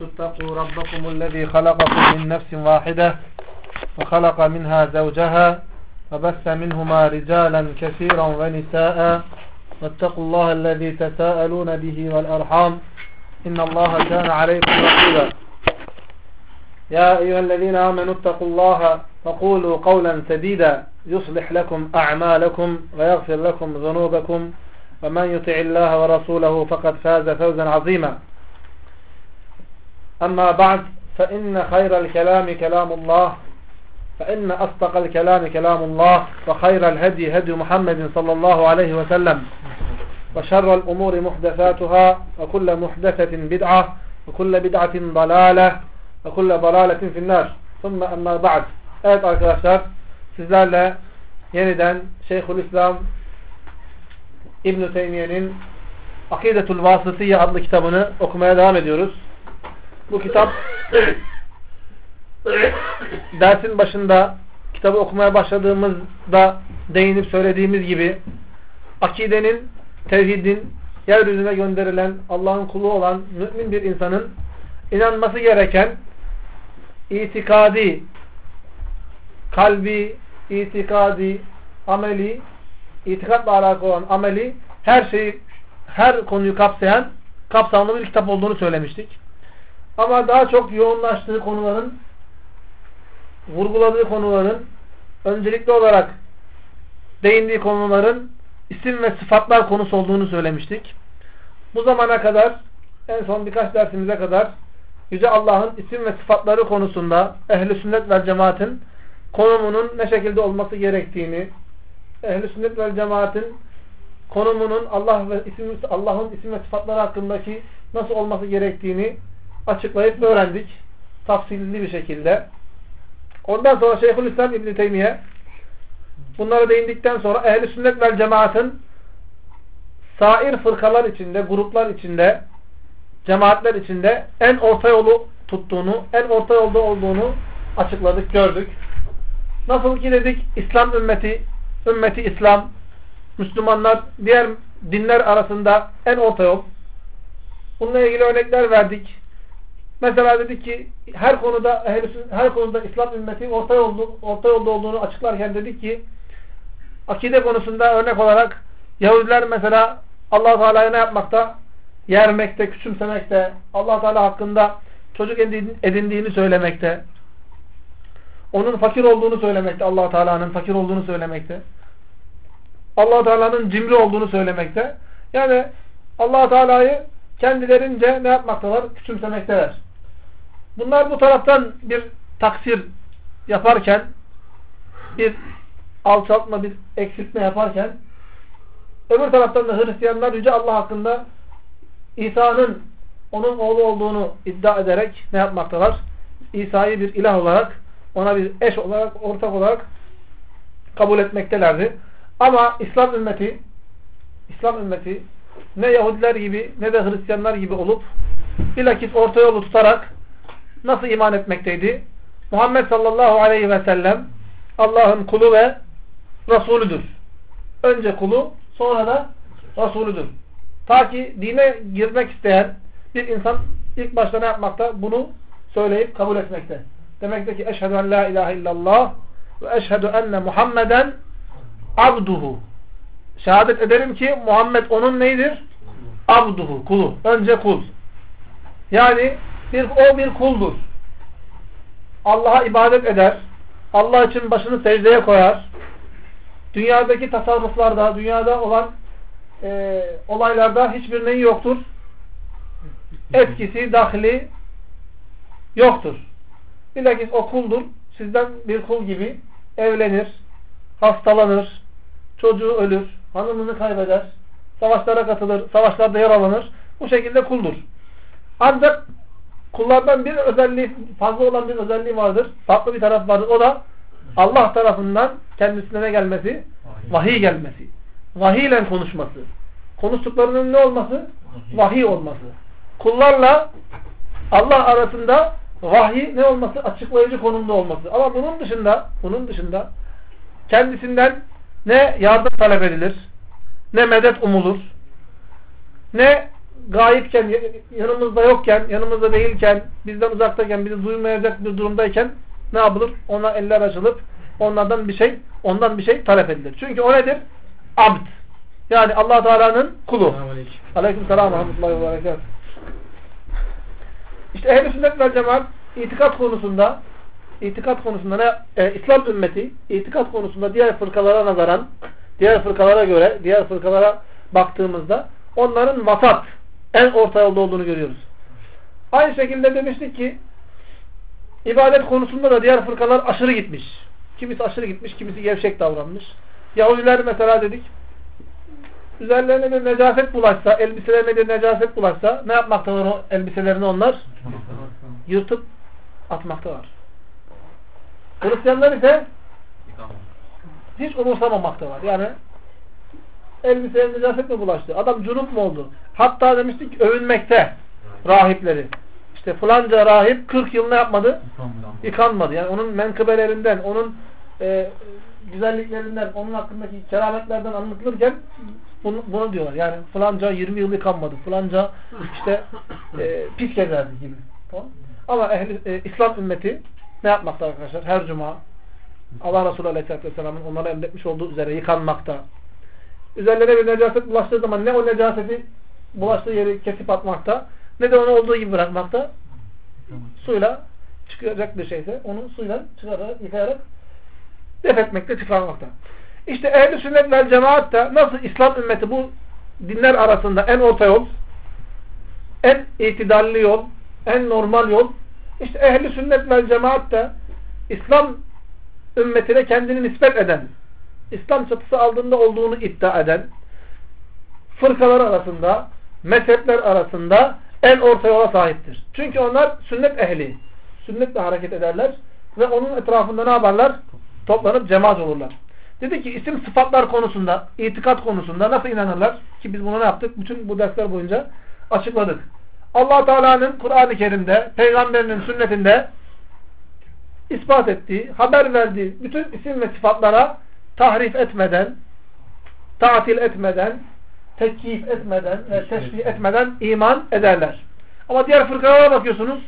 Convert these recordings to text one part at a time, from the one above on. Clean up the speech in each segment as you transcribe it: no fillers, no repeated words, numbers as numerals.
اتقوا ربكم الذي خلقكم من نفس واحدة وخلق منها زوجها وبث منهما رجالا كثيرا ونساء واتقوا الله الذي تساءلون به والأرحام إن الله كان عليكم رقيبا يا أيها الذين آمنوا اتقوا الله وقولوا قولا سديدا يصلح لكم أعمالكم ويغفر لكم ذنوبكم ومن يطع الله ورسوله فقد فاز فوزا عظيما أما بعد فإن خير الكلام كلام الله فإن أصدق الكلام كلام الله وخير الهدي هدي محمد صلى الله عليه وسلم وشر الأمور محدثاتها وكل محدثة بدعة وكل بدعة ضلالة وكل ضلالة في النار ثم أما بعد. Evet arkadaşlar, sizlerle yeniden Şeyhülislam İbn-i Teymiye'nin Akidetul Vasıtiyye adlı kitabını okumaya devam ediyoruz. Bu kitap dersin başında kitabı okumaya başladığımızda değinip söylediğimiz gibi akidenin, tevhidin yeryüzüne gönderilen Allah'ın kulu olan mümin bir insanın inanması gereken itikadi, kalbi, itikadi, ameli, itikadla alakalı olan ameli, her şeyi, her konuyu kapsayan kapsamlı bir kitap olduğunu söylemiştik. Ama daha çok yoğunlaştığı konuların, vurguladığı konuların, öncelikli olarak değindiği konuların isim ve sıfatlar konusu olduğunu söylemiştik. Bu zamana kadar, en son birkaç dersimize kadar Yüce Allah'ın isim ve sıfatları konusunda Ehl-i Sünnet vel Cemaat'in konumunun ne şekilde olması gerektiğini, Ehl-i Sünnet vel Cemaat'in konumunun Allah'ın isim ve sıfatları hakkındaki nasıl olması gerektiğini açıklayıp öğrendik. Tafsilli bir şekilde. Ondan sonra Şeyhülislam İbn-i Teymiye bunlara değindikten sonra Ehl-i Sünnet vel Cemaat'in sair fırkalar içinde, gruplar içinde, cemaatler içinde en orta yolu tuttuğunu, en orta yolda olduğunu açıkladık, gördük. Nasıl ki dedik, İslam ümmeti İslam, Müslümanlar diğer dinler arasında en orta yol. Bununla ilgili örnekler verdik. Mesela dedik ki her konuda İslam ümmeti orta yolda olduğunu açıklarken dedik ki akide konusunda örnek olarak Yahudiler mesela Allah Teala'ya ne yapmakta? Yermekte, küçümsemekte, Allah Teala hakkında çocuk edindiğini söylemekte, onun fakir olduğunu söylemekte, Allah Teala'nın fakir olduğunu söylemekte, Allah Teala'nın cimri olduğunu söylemekte. Yani Allah Teala'yı kendilerince ne yapmaktalar? Küçümsemekteler. Bunlar bu taraftan bir taksir yaparken, bir alçaltma, bir eksiltme yaparken, öbür taraftan da Hristiyanlar Yüce Allah hakkında İsa'nın onun oğlu olduğunu iddia ederek ne yapmaktalar? İsa'yı bir ilah olarak, ona bir eş olarak, ortak olarak kabul etmektelerdi. Ama İslam ümmeti ne Yahudiler gibi ne de Hristiyanlar gibi olup bilakis orta yolu tutarak nasıl iman etmekteydi? Muhammed sallallahu aleyhi ve sellem Allah'ın kulu ve Resulüdür. Önce kulu, sonra da Resulüdür. Ta ki dine girmek isteyen bir insan ilk başta ne yapmakta? Bunu söyleyip kabul etmekte. Demekte ki eşhedü en la ilahe illallah ve eşhedü enne Muhammeden abduhu. Şehadet ederim ki Muhammed onun neydir? Abduhu, kulu. Önce kul. Yani o bir kuldur. Allah'a ibadet eder. Allah için başını secdeye koyar. Dünyadaki tasarruflarda, dünyada olan olaylarda hiçbir neyi yoktur? Etkisi, dahli yoktur. Bilakis o kuldur. Sizden bir kul gibi evlenir, hastalanır, çocuğu ölür, hanımını kaybeder, savaşlara katılır, savaşlarda yer alınır. Bu şekilde kuldur. Ancak kullardan bir özelliği, fazla olan bir özelliği vardır. Farklı bir taraf vardır. O da Allah tarafından kendisine ne gelmesi? Vahiy gelmesi. Vahiy ile konuşması. Konuştuklarının ne olması? Vahiy olması. Kullarla Allah arasında vahiy ne olması? Açıklayıcı konumda olması. Ama bunun dışında kendisinden ne yardım talep edilir, ne medet umulur, ne gayipken, yanımızda yokken, yanımızda değilken, bizden uzaktayken, bizi duymayacak bir durumdayken ne yapılır? Ona eller açılıp ondan bir şey talep edilir. Çünkü o nedir? Abd. Yani Allah Teala'nın kulu. Aleykümselam ve rahmetullahi ve berekatuhu. İşte ehl-i sünnet vel cemaat itikat konusunda İslam ümmeti itikat konusunda diğer fırkalara nazaran, diğer fırkalara göre, diğer fırkalara baktığımızda onların vasat, en orta yolda olduğunu görüyoruz. Aynı şekilde demiştik ki ibadet konusunda da diğer fırkalar aşırı gitmiş. Kimisi aşırı gitmiş, kimisi gevşek davranmış. Yahudiler mesela dedik, üzerlerine bir necaset bulaşsa, elbiselerine bir necaset bulaşsa ne yapmaktalar o elbiselerini onlar? Yırtıp atmaktalar. Hristiyanlar ise hiç umursamamaktalar. Yani elbiseye necaset mi bulaştı? Adam cunup mu oldu? Hatta demiştik övünmekte rahipleri. İşte falanca rahip 40 yıl ne yapmadı? Yıkanmadı. Yani onun menkıbelerinden, onun güzelliklerinden, onun hakkındaki kerametlerden anlatılırken bunu diyorlar. Yani falanca 20 yıl yıkanmadı. Falanca işte pis gezerdi gibi. Tamam. Ama İslam ümmeti ne yapmakta arkadaşlar? Her cuma Allah Resulü Aleyhisselatü Vesselam'ın onlara emretmiş olduğu üzere yıkanmakta. Üzerlerine bir necaset bulaştığı zaman ne o necaseti bulaştığı yeri kesip atmakta, ne de onu olduğu gibi bırakmakta. Suyla çıkacak bir şeyse onu suyla çıkararak, yıkayarak def etmekte, çıkarmakta. İşte ehl-i sünnet vel cemaat da nasıl İslam ümmeti bu dinler arasında en orta yol, en itidalli yol, en normal yol, İşte ehl-i sünnet vel cemaat da İslam ümmetine kendini nispet eden, İslam çatısı altında olduğunu iddia eden fırkalar arasında, mezhepler arasında en orta yola sahiptir. Çünkü onlar sünnet ehli. Sünnetle hareket ederler ve onun etrafında ne yaparlar? Toplanıp cemaat olurlar. Dedi ki isim sıfatlar konusunda, itikat konusunda nasıl inanırlar? Ki biz bunu ne yaptık? Bütün bu dersler boyunca açıkladık. Allah Teala'nın Kur'an-ı Kerim'de, Peygamberinin sünnetinde ispat ettiği, haber verdiği bütün isim ve sıfatlara tahrif etmeden, tatil etmeden, tekyif etmeden ve teşbih etmeden iman ederler. Ama diğer fırkalara bakıyorsunuz,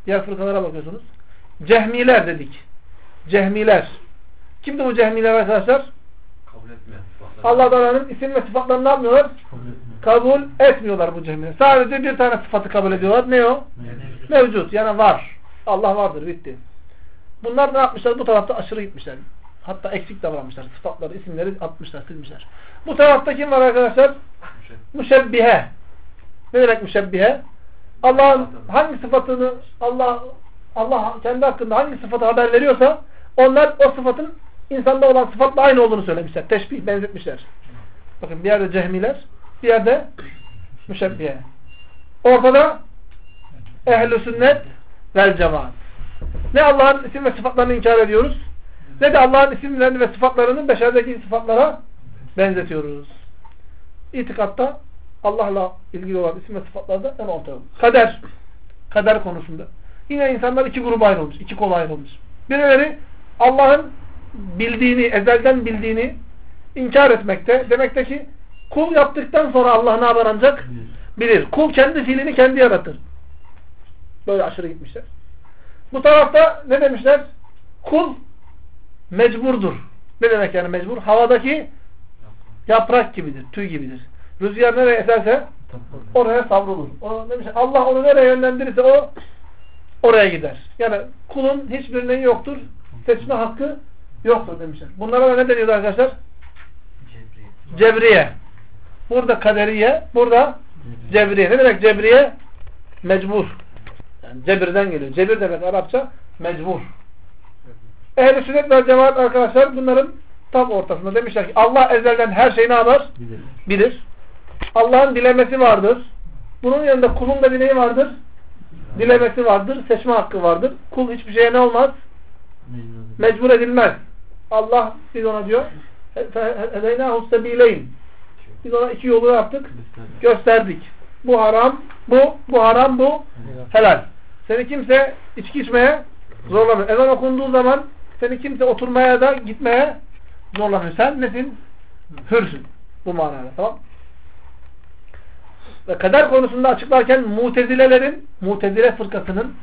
Cehmiler dedik. Cehmiler. Kimdi bu Cehmiler arkadaşlar? Kabul etmeyen. Allah Teala'nın isim ve sıfatlarını ne yapmıyorlar? Kabul etmiyorlar bu Cehmiler. Sadece bir tane sıfatı kabul ediyorlar. Ne o? Mevcut. Yani var. Allah vardır. Bitti. Bunlar ne yapmışlar? Bu tarafta aşırı gitmişler. Hatta eksik davranmışlar. Sıfatları, isimleri atmışlar, silmişler. Bu tarafta kim var arkadaşlar? Müşebbihe. Ne demek müşebbihe? Allah'ın hangi sıfatını Allah kendi hakkında hangi sıfatı haber veriyorsa onlar o sıfatın insanda olan sıfatla aynı olduğunu söylemişler. Teşbih, benzetmişler. Bakın bir yerde cehmiler, bir yerde müşebbihe. Ortada ehl-i sünnet vel cemaat. Ne Allah'ın isim ve sıfatlarını inkar ediyoruz, ne de Allah'ın isimlerini ve sıfatlarını beşerdeki sıfatlara benzetiyoruz. İtikatta Allah'la ilgili olan isim ve sıfatlarda en orta yol. Kader konusunda. Yine insanlar iki gruba ayrılmış, iki kola ayrılmış. Birileri Allah'ın bildiğini, ezelden bildiğini inkar etmekte. Demekte ki kul yaptıktan sonra Allah ne yapar ancak? Bilir. Kul kendi fiilini kendi yaratır. Böyle aşırı gitmişler. Bu tarafta ne demişler? Kul mecburdur. Ne demek yani mecbur? Havadaki yaprak gibidir, tüy gibidir. Rüzgar nereye eserse oraya savrulur. Demişler, Allah onu nereye yönlendirirse o oraya gider. Yani kulun hiçbir neyi yoktur? Seçme hakkı yoktur demişler. Bunlara da ne deniyordu arkadaşlar? Cebriye. Burada kaderiye, burada cebriye. Ne demek cebriye? Mecbur. Yani cebirden geliyor. Cebir demek Arapça mecbur. Ehl-i sünnet ve cemaat arkadaşlar bunların tam ortasında demişler ki Allah ezelden her şeyi ne yapar? Bilir. Allah'ın dilemesi vardır. Bunun yanında kulun da bir neyi vardır? Dilemesi vardır. Seçme hakkı vardır. Kul hiçbir şeye ne olmaz? Mecbur edilmez. Allah biz ona diyor اَذَيْنَاهُ السَّب۪يلَيْنِ Biz ona iki yolu yaptık. Gösterdik. Bu haram, bu haram, bu helal. Seni kimse içki içmeye zorlamıyor. Ezan okunduğu zaman seni kimse oturmaya da gitmeye zorlamıyor. Sen nesin? Hürsün. Bu manada. Tamam. Ve kader konusunda açıklarken Mu'tezile fırkasının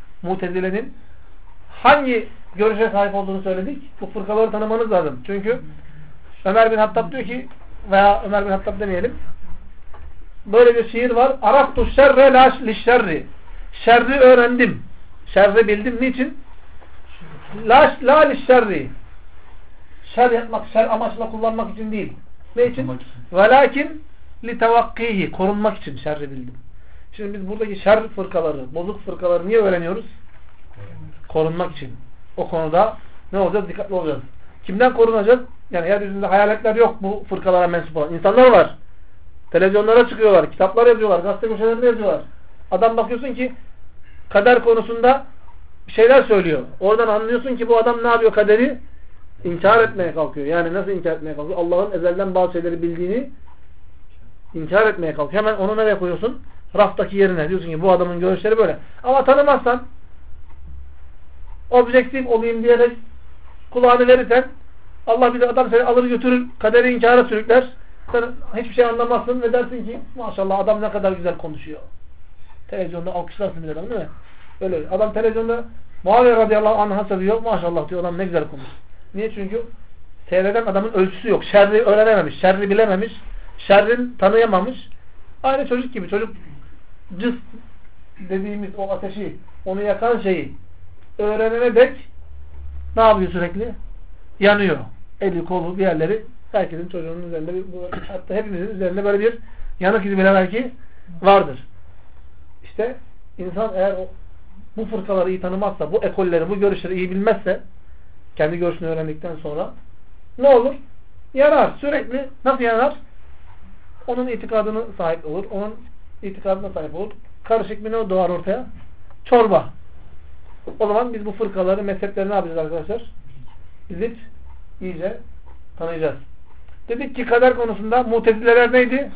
hangi görüşe sahip olduğunu söyledik. Bu fırkaları tanımanız lazım. Çünkü Ömer bin Hattab diyor ki, veya Ömer bin Hattab demeyelim, böyle bir şiir var. Araftu şerre la lişşerri. Şerri öğrendim. Şerri bildim. Niçin? La lişşerri. Şer yapmak, şer amaçla kullanmak için değil. Ne için? Velakin li tevakkihi. Korunmak için şerri bildim. Şimdi biz buradaki şer fırkaları, bozuk fırkaları niye öğreniyoruz? Korunmak için. O konuda ne olacağız? Dikkatli olacağız. Kimden korunacağız? Yani yeryüzünde hayaletler yok bu fırkalara mensup olan. İnsanlar var. Televizyonlara çıkıyorlar, kitaplar yazıyorlar, gazete köşelerinde yazıyorlar. Adam bakıyorsun ki kader konusunda bir şeyler söylüyor. Oradan anlıyorsun ki bu adam ne yapıyor? Kaderi inkar etmeye kalkıyor. Yani nasıl inkar etmeye kalkıyor? Allah'ın ezelden bazı şeyleri bildiğini inkar etmeye kalkıyor. Hemen onu nereye koyuyorsun? Raftaki yerine. Diyorsun ki bu adamın görüşleri böyle. Ama tanımazsan, objektif olayım diyerek kulağını verirsen, Allah bize adam seni alır götürür, kaderi inkara sürükler. Sen hiçbir şey anlamazsın ve dersin ki maşallah adam ne kadar güzel konuşuyor. Televizyonda alkışlarsın bir adam değil mi? Öyle. Adam televizyonda Muaviye radıyallahu anh'a seviyor. Maşallah diyor, adam ne güzel konuşuyor. Niye? Çünkü seyreden adamın ölçüsü yok. Şerri öğrenememiş, şerri bilememiş, şerrin tanıyamamış. Aynı çocuk gibi. Çocuk cız dediğimiz o ateşi, onu yakan şeyi öğrenene dek ne yapıyor sürekli? Yanıyor. Eli, kolu, bir yerleri. Herkesin çocuğunun üzerinde, hatta hepimizin üzerinde böyle bir yanık izi bile belki vardır. İşte insan eğer bu fırkaları iyi tanımazsa, bu ekolleri, bu görüşleri iyi bilmezse, kendi görüşünü öğrendikten sonra ne olur? Yanar. Sürekli nasıl yanar? Onun itikadına sahip olur. Onun itikadına sahip olur. Karışık bir ne doğar ortaya? Çorba. O zaman biz bu fırkaları, mezhepleri ne yapacağız arkadaşlar? Bilip iyice tanıyacağız. Dedik ki kader konusunda Mu'tezileler neydi?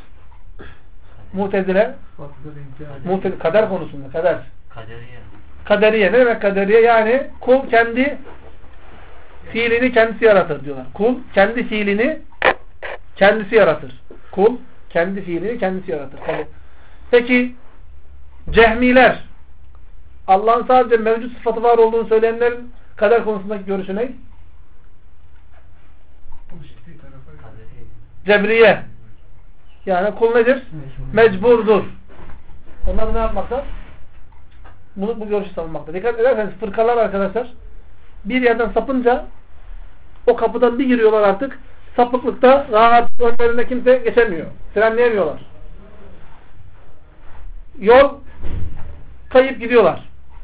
Kader konusunda. Kaderiye. Ne demek kaderiye? Yani kul kendi fiilini kendisi yaratır diyorlar. Kul kendi fiilini kendisi yaratır. Kul kendi fiilini kendisi yaratır. Peki Cehmiler, Allah'ın sadece mevcut sıfatı var olduğunu söyleyenlerin kader konusundaki görüşü ne? Cebriye. Yani kul nedir? Mecburdur. Onlar ne yapmakta? Bu görüşü savunmakta. Dikkat ederseniz fırkalar arkadaşlar bir yerden sapınca o kapıdan bir giriyorlar artık. Sapıklıkta rahat önlerinde kimse geçemiyor. Frenleyemiyorlar. Yol kayıp gidiyorlar.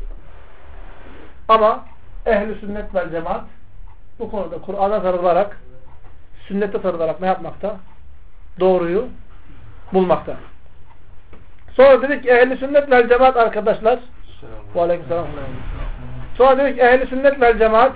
Ama ehl-i sünnet vel cemaat bu konuda Kur'an'a sarılarak, sünnete sarılarak ne yapmakta? Doğruyu bulmakta. Sonra dedik ki ehl-i sünnet vel cemaat arkadaşlar. Aleykümselam. Sonra dedik ki ehl-i sünnet vel cemaat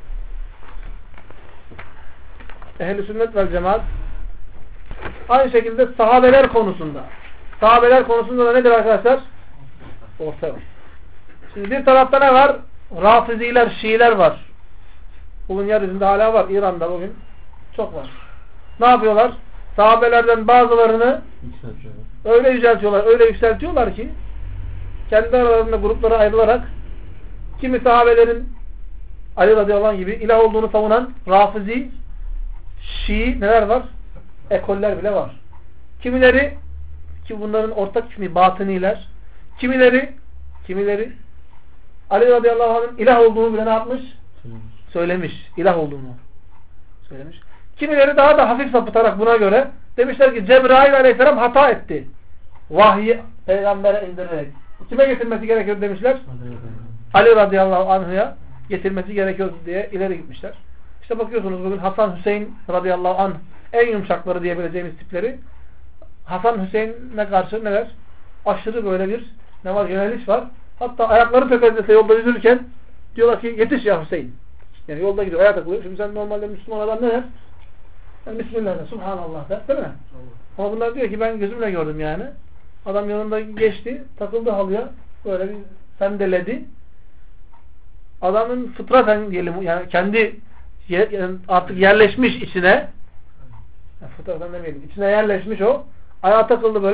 aynı şekilde sahabeler konusunda da nedir arkadaşlar? Ortaya var. Şimdi bir tarafta ne var? Rafiziler, Şiiler var. Bugün yeryüzünde hala var. İran'da bugün çok var. Ne yapıyorlar? Sahabelerden bazılarını öyle yükseltiyorlar ki kendi aralarında gruplara ayrılarak kimi sahabelerin Ali radıyallahu anh gibi ilah olduğunu savunan Rafizi, Şii neler var? Ekoller bile var. Kimileri ki bunların ortak ismi Batıniler, kimileri Ali radıyallahu anh'ın ilah olduğunu bile ne yapmış? Söylemiş. İlah olduğunu söylemiş. Kimileri daha da hafif sapıtarak buna göre demişler ki Cebrail aleyhisselam hata etti. Vahyi peygambere indirerek. Kime getirmesi gerekiyor demişler? Ali radıyallahu anh'a getirmesi gerekiyor diye ileri gitmişler. İşte bakıyorsunuz bugün Hasan Hüseyin radıyallahu anh en yumuşakları diyebileceğimiz tipleri Hasan Hüseyin'e karşı neler? Aşırı böyle bir ne var? Yöneliş var. Hatta ayakları tökezlese yolda yürürken diyorlar ki yetiş ya Hüseyin. Yani yolda gidiyor, ayağa takılıyor. Şimdi sen normalde Müslüman adam ne der? Yani Bismillah der, Subhanallah der. Değil mi? Ama bunlar diyor ki ben gözümle gördüm yani. Adam yanında geçti, takıldı halıya. Böyle bir sendeledi. Adamın fıtraten diyelim yani kendi yani artık yerleşmiş içine fıtraten demeyelim. İçine yerleşmiş o. Ayağa takıldı böyle.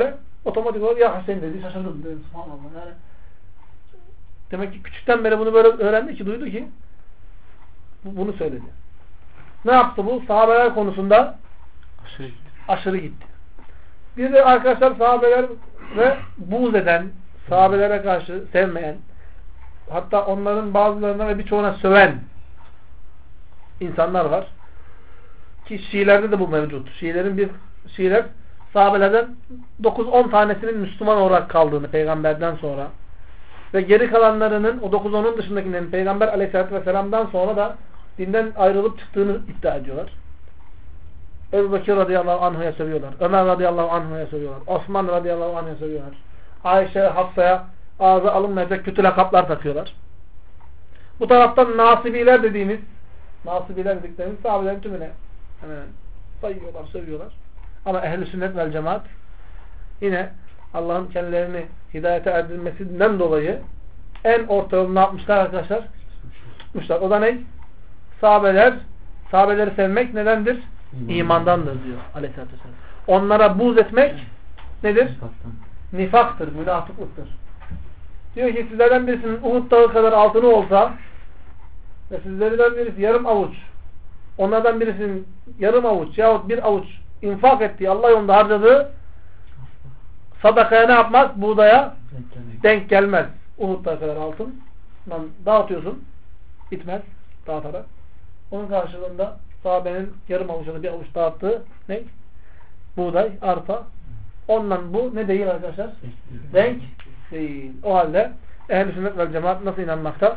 otomatik olarak ya Hüseyin dedi, şaşırdım dedi. Subhanallah yani. Demek ki küçükten beri bunu böyle öğrendi ki, duydu ki bunu söyledi. Ne yaptı bu? Sahabeler konusunda aşırı gitti. Bir de arkadaşlar sahabeler ve buğz eden, sahabelere karşı sevmeyen, hatta onların bazılarına ve birçoğuna söven insanlar var. Ki Şiilerde de bu mevcut. Şiiler sahabelerden 9-10 tanesinin Müslüman olarak kaldığını peygamberden sonra ve geri kalanlarının o 9-10'un dışındakilerin peygamber aleyhissalatü vesselam'dan sonra da dinden ayrılıp çıktığını iddia ediyorlar. Ebu Bekir radıyallahu anh'a sövüyorlar. Ömer radıyallahu anh'a sövüyorlar. Osman radıyallahu anh'a sövüyorlar. Ayşe, Hafsa'ya ağza alınmayacak kötü lakaplar takıyorlar. Bu taraftan nasibiler dediklerimiz sahabelerin tümüne sayıyorlar, sövüyorlar. Ama ehl-i sünnet vel cemaat yine Allah'ın kendilerini hidayete erdirmesinden dolayı en orta yolu ne yapmışlar arkadaşlar? Tutmuşlar. O da ne? Sahabeleri sevmek nedendir? İmandandır diyor aleyhissalatü vesselam. Onlara buğz etmek nedir? Nifaktır, münafıklıktır. Diyor ki sizlerden birisinin Uhud dağı kadar altını olsa ve sizlerden birisi yarım avuç, onlardan birisinin yarım avuç yahut bir avuç infak ettiği, Allah yolunda harcadığı sadakaya ne yapmaz? Buğdaya denk gelmez. Uhud dağı kadar altından dağıtıyorsun. Bitmez. Dağıtarak. Onun karşılığında sahabenin yarım avuçunu bir avuç dağıttığı ne? Buğday, arpa. Ondan bu ne değil arkadaşlar? Denk değil. O halde ehl-i sünnet vel cemaat nasıl inanmakta?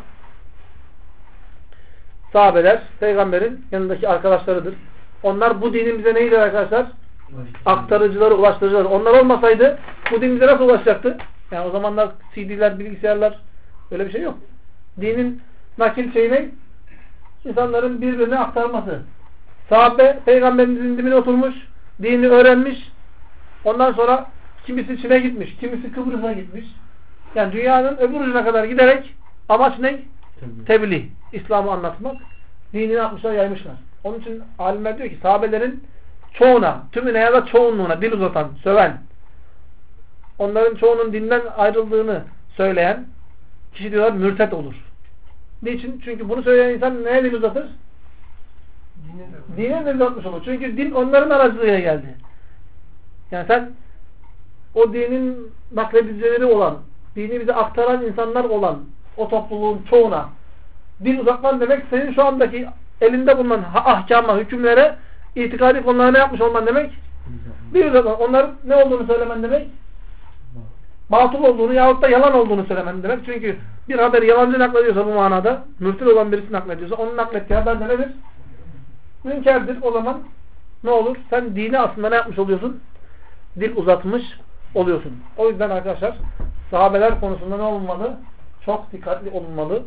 Sahabeler peygamberin yanındaki arkadaşlarıdır. Onlar bu dinin bize neydi arkadaşlar? Aktarıcıları, ulaştırıcıları. Onlar olmasaydı bu din bize nasıl ulaşacaktı? Yani o zamanlar CD'ler, bilgisayarlar öyle bir şey yok. Dinin nakil şeyine insanların birbirine aktarması. Sahabe peygamberimizin dibine oturmuş, dini öğrenmiş. Ondan sonra kimisi Çin'e gitmiş, kimisi Kıbrıs'a gitmiş. Yani dünyanın öbür ucuna kadar giderek amaç ne? Tebliğ. İslam'ı anlatmak. Dinini yapmışlar, yaymışlar. Onun için alimler diyor ki sahabelerin çoğuna, tümüne ya da çoğunluğuna dil uzatan, söven, onların çoğunun dinden ayrıldığını söyleyen kişi diyorlar mürtet olur. Niçin? Çünkü bunu söyleyen insan neye dil uzatır? Dine dil uzatmış olur. Çünkü din onların aracılığıyla geldi. Yani sen o dinin nakledicileri olan, dini bize aktaran insanlar olan o topluluğun çoğuna dil uzatman demek senin şu andaki elinde bulunan ahkama, hükümlere, itikadi konulara ne yapmış olman demek? Dil uzatman. Onların ne olduğunu söylemen demek? Batıl olduğunu yahut da yalan olduğunu söylemen demek. Çünkü bir haberi yalancı naklediyorsa bu manada, mürtül olan birisi naklediyorsa onun naklettiği haber de nedir? Münkerdir. O zaman ne olur? Sen dini aslında ne yapmış oluyorsun? Dil uzatmış oluyorsun. O yüzden arkadaşlar sahabeler konusunda ne olunmalı? Çok dikkatli olunmalı.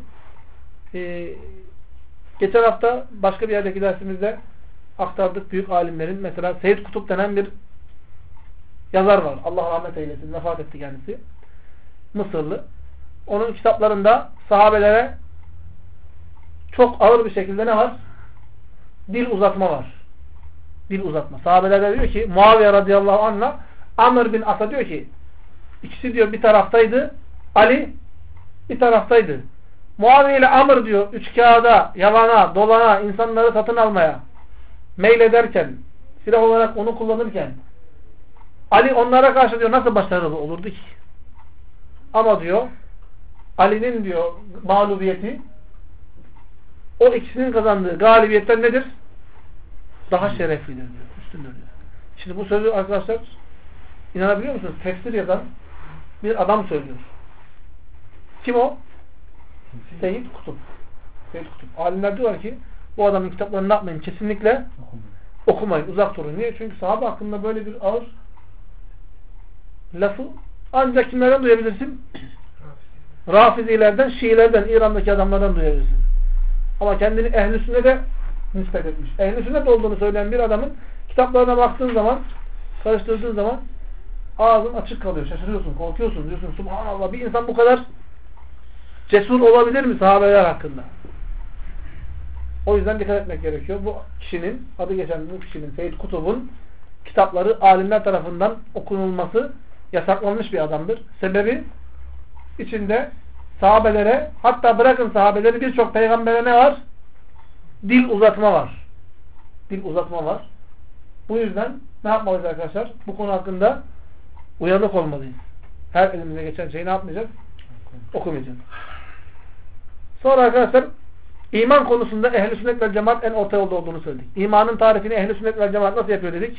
Geçen hafta başka bir yerdeki dersimizde aktardık büyük alimlerin. Mesela Seyyid Kutup denen bir yazar var. Allah rahmet eylesin. Vefat etti kendisi. Mısırlı. Onun kitaplarında sahabelere çok ağır bir şekilde ne var? Dil uzatma var. Dil uzatma. Sahabelerde diyor ki Muaviye radıyallahu anh'la Amr bin As'a diyor ki ikisi diyor bir taraftaydı. Ali bir taraftaydı. Muaviye ile Amr diyor üç kağıda, yalana, dolana, insanları satın almaya meylederken, silah olarak onu kullanırken Ali onlara karşı diyor nasıl başarılı olurdu ki? Ama diyor Ali'nin diyor mağlubiyeti o ikisinin kazandığı galibiyetten nedir? Daha şereflidir diyor. Üstündür diyor. Şimdi bu sözü arkadaşlar inanabiliyor musunuz? Tefsir yazan bir adam söylüyor. Kim o? Seyyid Kutup. Seyyid Kutup. Alimler diyorlar ki bu adamın kitaplarını ne yapmayın? Kesinlikle okumayın. Uzak durun. Niye? Çünkü sahabe hakkında böyle bir ağır lafı ancak kimlerden duyabilirsin? Rafizilerden, Şiilerden, İran'daki adamlardan duyabilirsin. Ama kendini ehl-i sünnete nispet etmiş. Ehl-i sünnet olduğunu söyleyen bir adamın kitaplarına baktığın zaman, karıştırdığın zaman ağzın açık kalıyor. Şaşırıyorsun, korkuyorsun. Diyorsun subhanallah bir insan bu kadar cesur olabilir mi sahabeler hakkında? O yüzden dikkat etmek gerekiyor. Bu kişinin, adı geçen bu kişinin, Seyyid Kutub'un kitapları alimler tarafından okunulması, yasaklanmış bir adamdır. Sebebi içinde sahabelere, hatta bırakın sahabeleri, birçok peygambere ne var? Dil uzatma var. Dil uzatma var. Bu yüzden ne yapmalıyız arkadaşlar? Bu konu hakkında uyanık olmalıyız. Her elimize geçen şeyi ne yapmayacağız? Okumayacağız. Sonra arkadaşlar iman konusunda ehl-i sünnet vel cemaat en orta yolda olduğunu söyledik. İmanın tarifini ehl-i sünnet vel cemaat nasıl yapıyor dedik?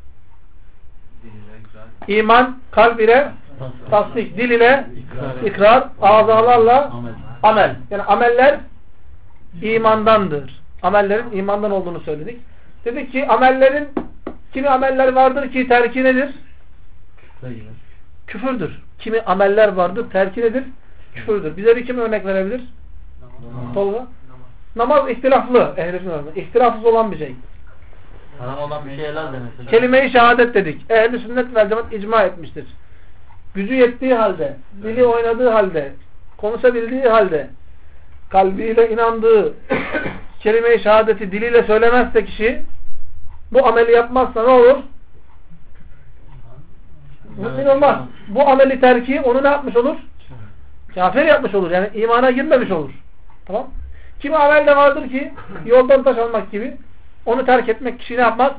İman kalb ile tasdik, dil ile ikrar, azalarla amel. Yani ameller imandandır. Amellerin imandan olduğunu söyledik. Dedik ki amellerin, kimi ameller vardır ki terki nedir? Küfürdür. Kimi ameller vardır, terki nedir? Küfürdür. Bize bir kim örnek verebilir? Tolga. Namaz ihtilaflı. Ehl-i sünnet. İhtilafsız olan bir şey. Haram olan bir şey helal demek. Kelime-i şehadet dedik. Ehl-i sünnet vel cemaat icma etmiştir. Gücü yettiği halde, dili oynadığı halde, konuşabildiği halde, kalbiyle inandığı kelime-i şehadeti diliyle söylemezse kişi, bu ameli yapmazsa ne olur? Mümin olmaz. Bu ameli terki onu ne yapmış olur? Kafir yapmış olur. Yani imana girmemiş olur. Tamam. Kimi amel de vardır ki yoldan taş almak gibi, onu terk etmek kişi ne yapmaz?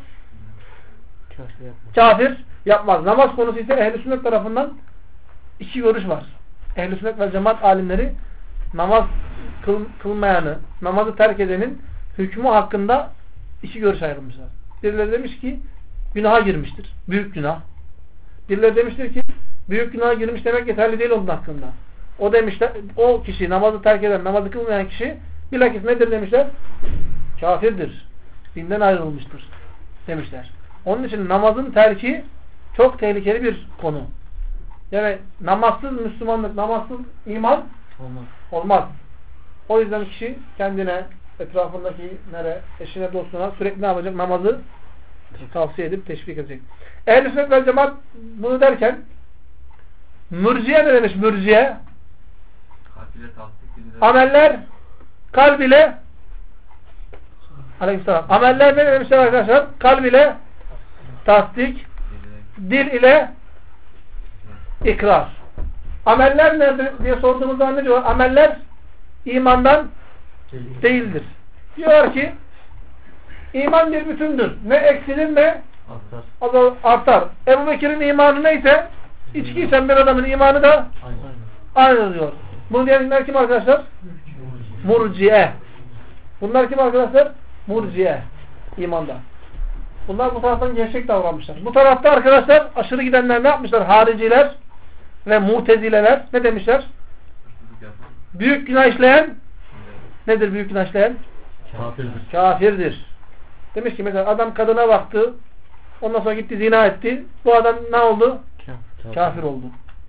Kafir yapmaz. Namaz konusu ise ehl-i sünnet tarafından iki görüş var. Ehl-i sünnet ve cemaat alimleri namaz kılmayanı, namazı terk edenin hükmü hakkında iki görüş ayrılmışlar. Birileri demiş ki günaha girmiştir. Büyük günah. Birileri demiştir ki büyük günaha girmiş demek yeterli değil onun hakkında. O demişler, o kişi namazı terk eden, namazı kılmayan kişi bilakis nedir demişler? Kafirdir. Dinden ayrılmıştır demişler. Onun için namazın terki çok tehlikeli bir konu. Yani namazsız Müslümanlık, namazsız iman olmaz. O yüzden kişi kendine, etrafındakilere, eşine, dostuna sürekli ne yapacak? Namazı tavsiye edip teşvik edecek. Ehl-i sünnet vel cemaat bunu derken mürciye ne demiş? Mürciye ameller kalb ile aleykümselam. Ameller ne demişler arkadaşlar? Kalb ile tasdik, dil ile ikrar. Ameller nerede diye sorduğumuzda ne diyor? Ameller imandan değildir. Diyor ki iman bir bütündür. Ne eksilir ne artar. Ebu Bekir'in imanı neyse içki içen bir adamın imanı da aynı diyor. Bunu diyenler kim arkadaşlar? Murciye. Bunlar kim arkadaşlar? Murciye. İmanda. Bunlar bu taraftan gevşek davranmışlar. Bu tarafta arkadaşlar aşırı gidenler ne yapmışlar? Hariciler ve mutezileler ne demişler? Büyük günah işleyen nedir büyük günah işleyen? Kafirdir. Kafirdir. Demiş ki mesela adam kadına baktı, ondan sonra gitti zina etti. Bu adam ne oldu? Kafir oldu.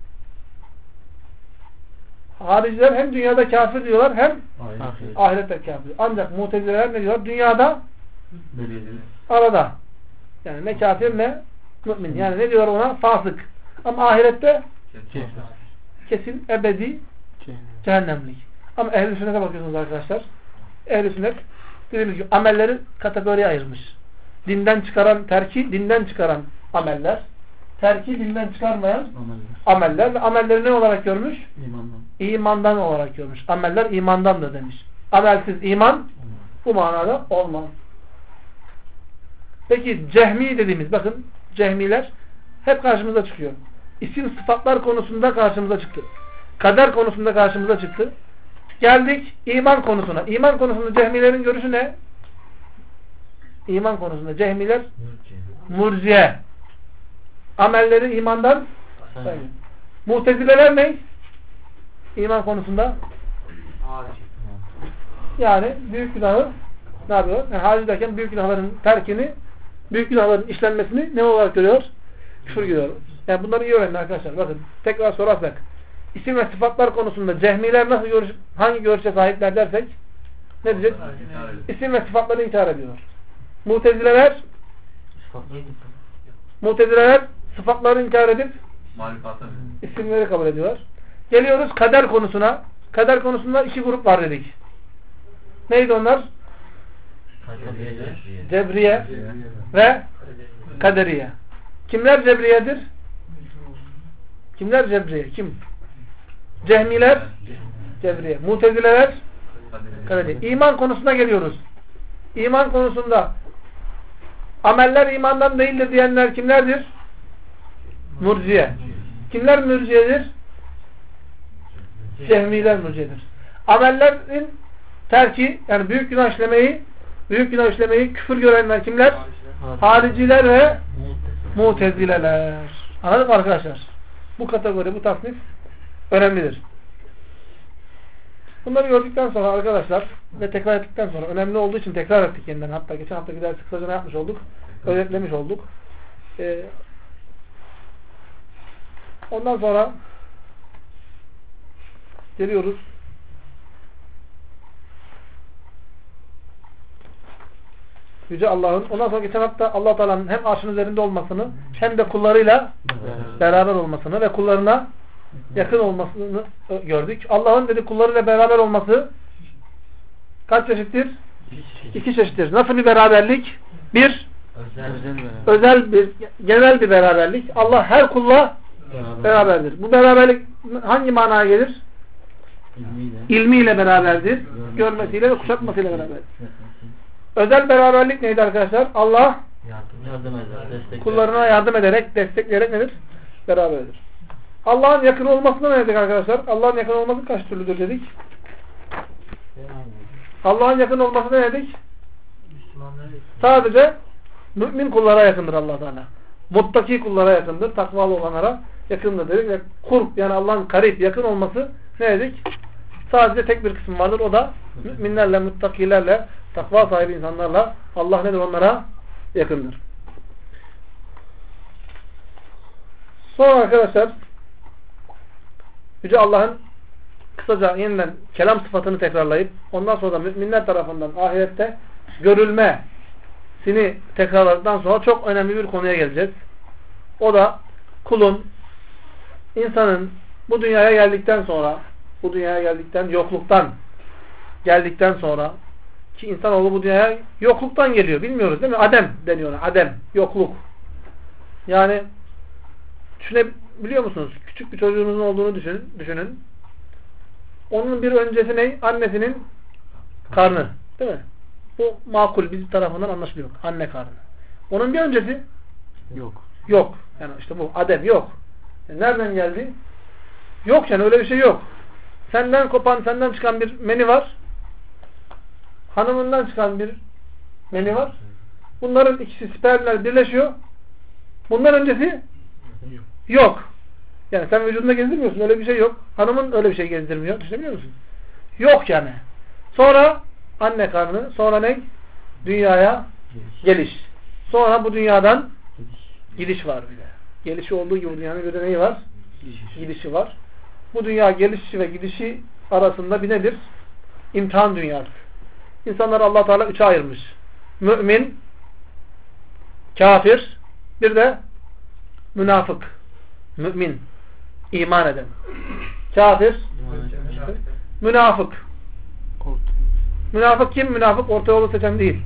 Hariciler hem dünyada kafir diyorlar hem ahirette kafir. Ancak mutezileler ne diyorlar? Dünyada arada. Yani ne kafir ne mümin. Yani ne diyorlar ona? Fasık. Ama ahirette kesin ebedi cehennemlik. Ama ehl-i sünnete bakıyorsunuz arkadaşlar. Ehl-i sünnet dediğimiz gibi amelleri kategoriye ayırmış. Dinden çıkaran, terki dinden çıkaran ameller, terki dinden çıkarmayan ameller ve amelleri ne olarak görmüş? İmandan olarak görmüş. Ameller imandandır demiş. Amelsiz iman bu manada olmaz. Peki cehmi dediğimiz, bakın cehmiler hep karşımıza çıkıyor. İsim sıfatlar konusunda karşımıza çıktı. Kader konusunda karşımıza çıktı. Geldik iman konusuna. İman konusunda cehmilerin görüşü ne? İman konusunda cehmiler murciye. Amelleri imandan sayıyor. Mutezileler ne? İman konusunda yani büyük günahı ne yapıyor? Yani harici derken büyük günahların terkini, büyük günahların işlenmesini ne olarak görüyor? Küfür görüyor. Yani bunları iyi öğrenin arkadaşlar. Bakın tekrar sorarsak isim ve sıfatlar konusunda cehmiler nasıl hangi görüşe sahipler dersek ne diyecek? İsim ve sıfatları inkar ediyor. Mutezileler sıfatları inkar edip isimleri kabul ediyorlar. Geliyoruz kader konusuna. Kader konusunda iki grup var dedik. Neydi onlar? Cebriye ve Kaderiye. Kimler Cebriye'dir? Kimler Cebriye? Kim? Cehmiler Cebriye. Mutezileler Kaderiye. İman konusuna geliyoruz. İman konusunda ameller imandan değildir diyenler kimlerdir? Murciye. Kimler mürciyedir? Cehmiler mürciyedir. Amellerin terki, yani büyük günah işlemeyi küfür görenler kimler? Hariciler ve mutezileler. Anladın mı arkadaşlar? Bu kategori, bu tasnif önemlidir. Bunları gördükten sonra arkadaşlar ve tekrar ettikten sonra, önemli olduğu için tekrar ettik yeniden. Hatta geçen haftaki dersi kısaca yapmış olduk? Özetlemiş olduk. Ondan sonra geliyoruz. Yüce Allah'ın, ondan sonra geçen hafta Allah Teala'nın hem arşın üzerinde olmasını hem de kullarıyla beraber olmasını ve kullarına yakın olmasını gördük. Allah'ın dedi kullarıyla beraber olması kaç çeşittir? İki çeşittir. Nasıl bir beraberlik? Bir, özel bir, genel bir beraberlik. Allah her kulla beraberdir. Bu beraberlik hangi manaya gelir? İlmiyle beraberdir. Görmesiyle ve kuşatmasıyla beraberdir. Özel beraberlik neydi arkadaşlar? Allah kullarına yardım ederek, destekleyerek nedir? Beraberdir. Allah'ın yakın olmasına ne dedik arkadaşlar? Allah'ın yakın olması kaç türlüdür dedik? Allah'ın yakın olması ne dedik? Sadece mümin kullara yakındır Allah Teala. Muttaki kullara yakındır. Takvalı olanlara yakındır dedik. Ve kurb, yani Allah'ın karib, yakın olması ne dedik? Sadece tek bir kısım vardır. O da müminlerle, muttakilerle, takva sahibi insanlarla Allah nedir? Onlara yakındır. Sonra arkadaşlar Yüce Allah'ın kısaca yeniden kelam sıfatını tekrarlayıp ondan sonra müminler tarafından ahirette görülmesini tekrarladıktan sonra çok önemli bir konuya geleceğiz. O da kulun, insanın bu dünyaya geldikten sonra, bu dünyaya yokluktan geldikten sonra, ki insanoğlu bu dünyaya yokluktan geliyor. Bilmiyoruz değil mi? Adem deniyor. Adem. Yokluk. Yani düşünebiliyor musunuz? Küçük bir çocuğunuzun olduğunu düşünün. Onun bir öncesi ne? Annesinin karnı. Değil mi? Bu makul. Bizim tarafından anlaşılıyor. Anne karnı. Onun bir öncesi? Yok. Yani işte bu. Adem. Yok. Yani nereden geldi? Yok yani. Öyle bir şey yok. Senden çıkan bir meni var. Hanımından çıkan bir meni var. Bunların ikisi spermler birleşiyor. Bundan öncesi yok. Yani sen vücudunda gezdirmiyorsun. Öyle bir şey yok. Hanımın öyle bir şey gezdirmiyor. Düşünebiliyor musun? Yok yani. Sonra anne karnı. Sonra ne? Dünyaya geliş. Sonra bu dünyadan gidiş var bir de. Gelişi olduğu gibi dünyanın bir de neyi var? Gidişi var. Bu dünya gelişi ve gidişi arasında bir nedir? İmtihan dünyası. İnsanları Allah Teala üçe ayırmış. Mümin, kafir, bir de münafık. Mümin, iman eden. Kafir, münafık. Münafık kim? Münafık orta yolu seçen değil.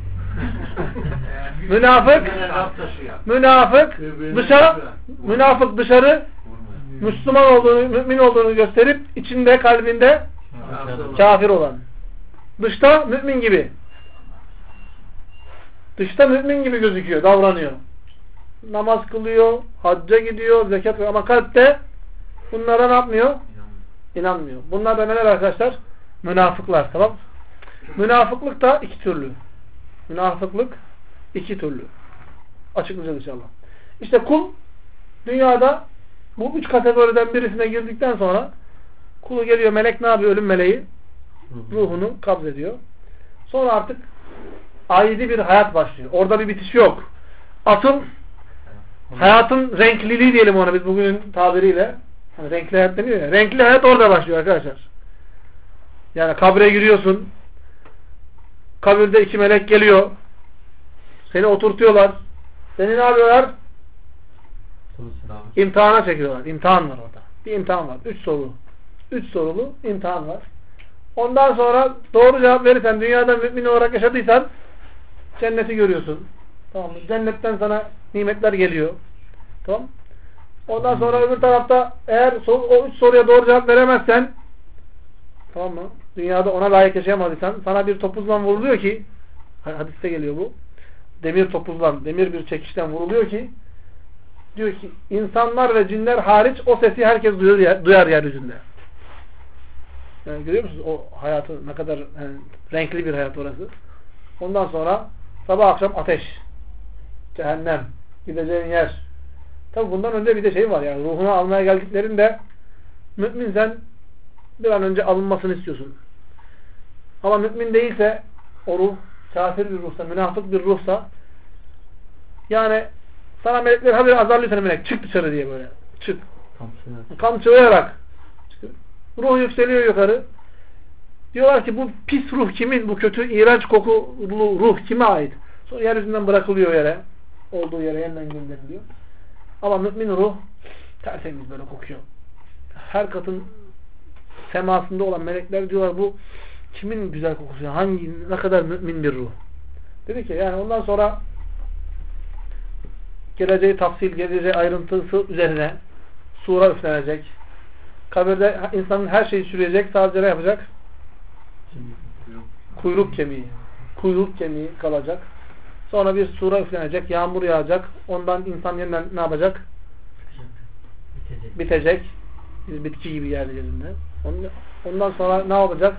Münafık dışarı Müslüman olduğunu, mümin olduğunu gösterip içinde, kalbinde kafir olan. Dışta mümin gibi. Dışta mümin gibi gözüküyor, davranıyor. Namaz kılıyor, hacca gidiyor, zekat veriyor ama kalpte bunlara ne yapmıyor? İnanmıyor. Bunlar da neler arkadaşlar? Münafıklar. Tamam. Münafıklık da iki türlü. Münafıklık iki türlü. Açıklayacağız inşallah. İşte kul dünyada bu üç kategoriden birisine girdikten sonra kulu geliyor, melek ne yapıyor? Ölüm meleği ruhunu kabz ediyor. Sonra artık ayrı bir hayat başlıyor. Orada bir bitiş yok. Asıl hayatın renkliliği diyelim ona biz bugünün tabiriyle. Hani renkli hayat deniyor ya. Renkli hayat orada başlıyor arkadaşlar. Yani kabre giriyorsun. Kabirde iki melek geliyor. Seni oturtuyorlar. Seni ne yapıyorlar? İmtihana çekiyorlar. İmtihan var orada. Bir imtihan var. 3 soru. 3 sorulu imtihan var. Ondan sonra doğru cevap verirsen, dünyada mümin olarak yaşadıysan cenneti görüyorsun. Tamam mı? Cennetten sana nimetler geliyor. Tamam. Ondan sonra öbür tarafta eğer o 3 soruya doğru cevap veremezsen, tamam mı? Dünyada ona layık yaşayamadıysan sana bir topuzla vuruluyor ki, hadiste geliyor bu. Demir topuzla, demir bir çekişten vuruluyor ki, diyor ki insanlar ve cinler hariç o sesi herkes duyar yeryüzünde. Yani görüyor musunuz o hayatı ne kadar yani renkli bir hayat orası. Ondan sonra sabah akşam ateş, cehennem, gideceğin yer. Tabi bundan önce bir de şey var yani ruhunu almaya geldiklerinde mümin sen bir an önce alınmasını istiyorsun. Ama mümin değilse o ruh kafir bir ruhsa, münafık bir ruhsa yani sana melekler haberi azarlıyor seni melek. Çık dışarı diye böyle. Çık. Kamçılayarak. Ruh yükseliyor yukarı. Diyorlar ki bu pis ruh kimin? Bu kötü, iğrenç kokulu ruh kime ait? Sonra yeryüzünden bırakılıyor yere. Olduğu yere yeniden gönderiliyor. Ama mümin ruh tertemiz böyle kokuyor. Her katın semasında olan melekler diyorlar bu kimin güzel kokusu? Hangi, ne kadar mümin bir ruh. Dedi ki yani ondan sonra geleceği tafsil, geleceği ayrıntısı üzerine sura üflenecek. Kabirde insanın her şeyi sürecek. Sadece ne yapacak? Kuyruk kemiği. Kuyruk kemiği kalacak. Sonra bir sura üflenecek. Yağmur yağacak. Ondan insan yeniden ne yapacak? Bitecek. Bir bitki gibi yeryüzünde. Ondan sonra ne yapacak?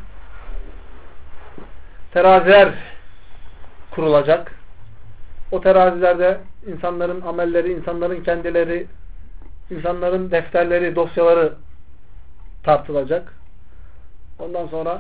Teraziler kurulacak. O terazilerde insanların amelleri, insanların kendileri, insanların defterleri, dosyaları tartılacak. Ondan sonra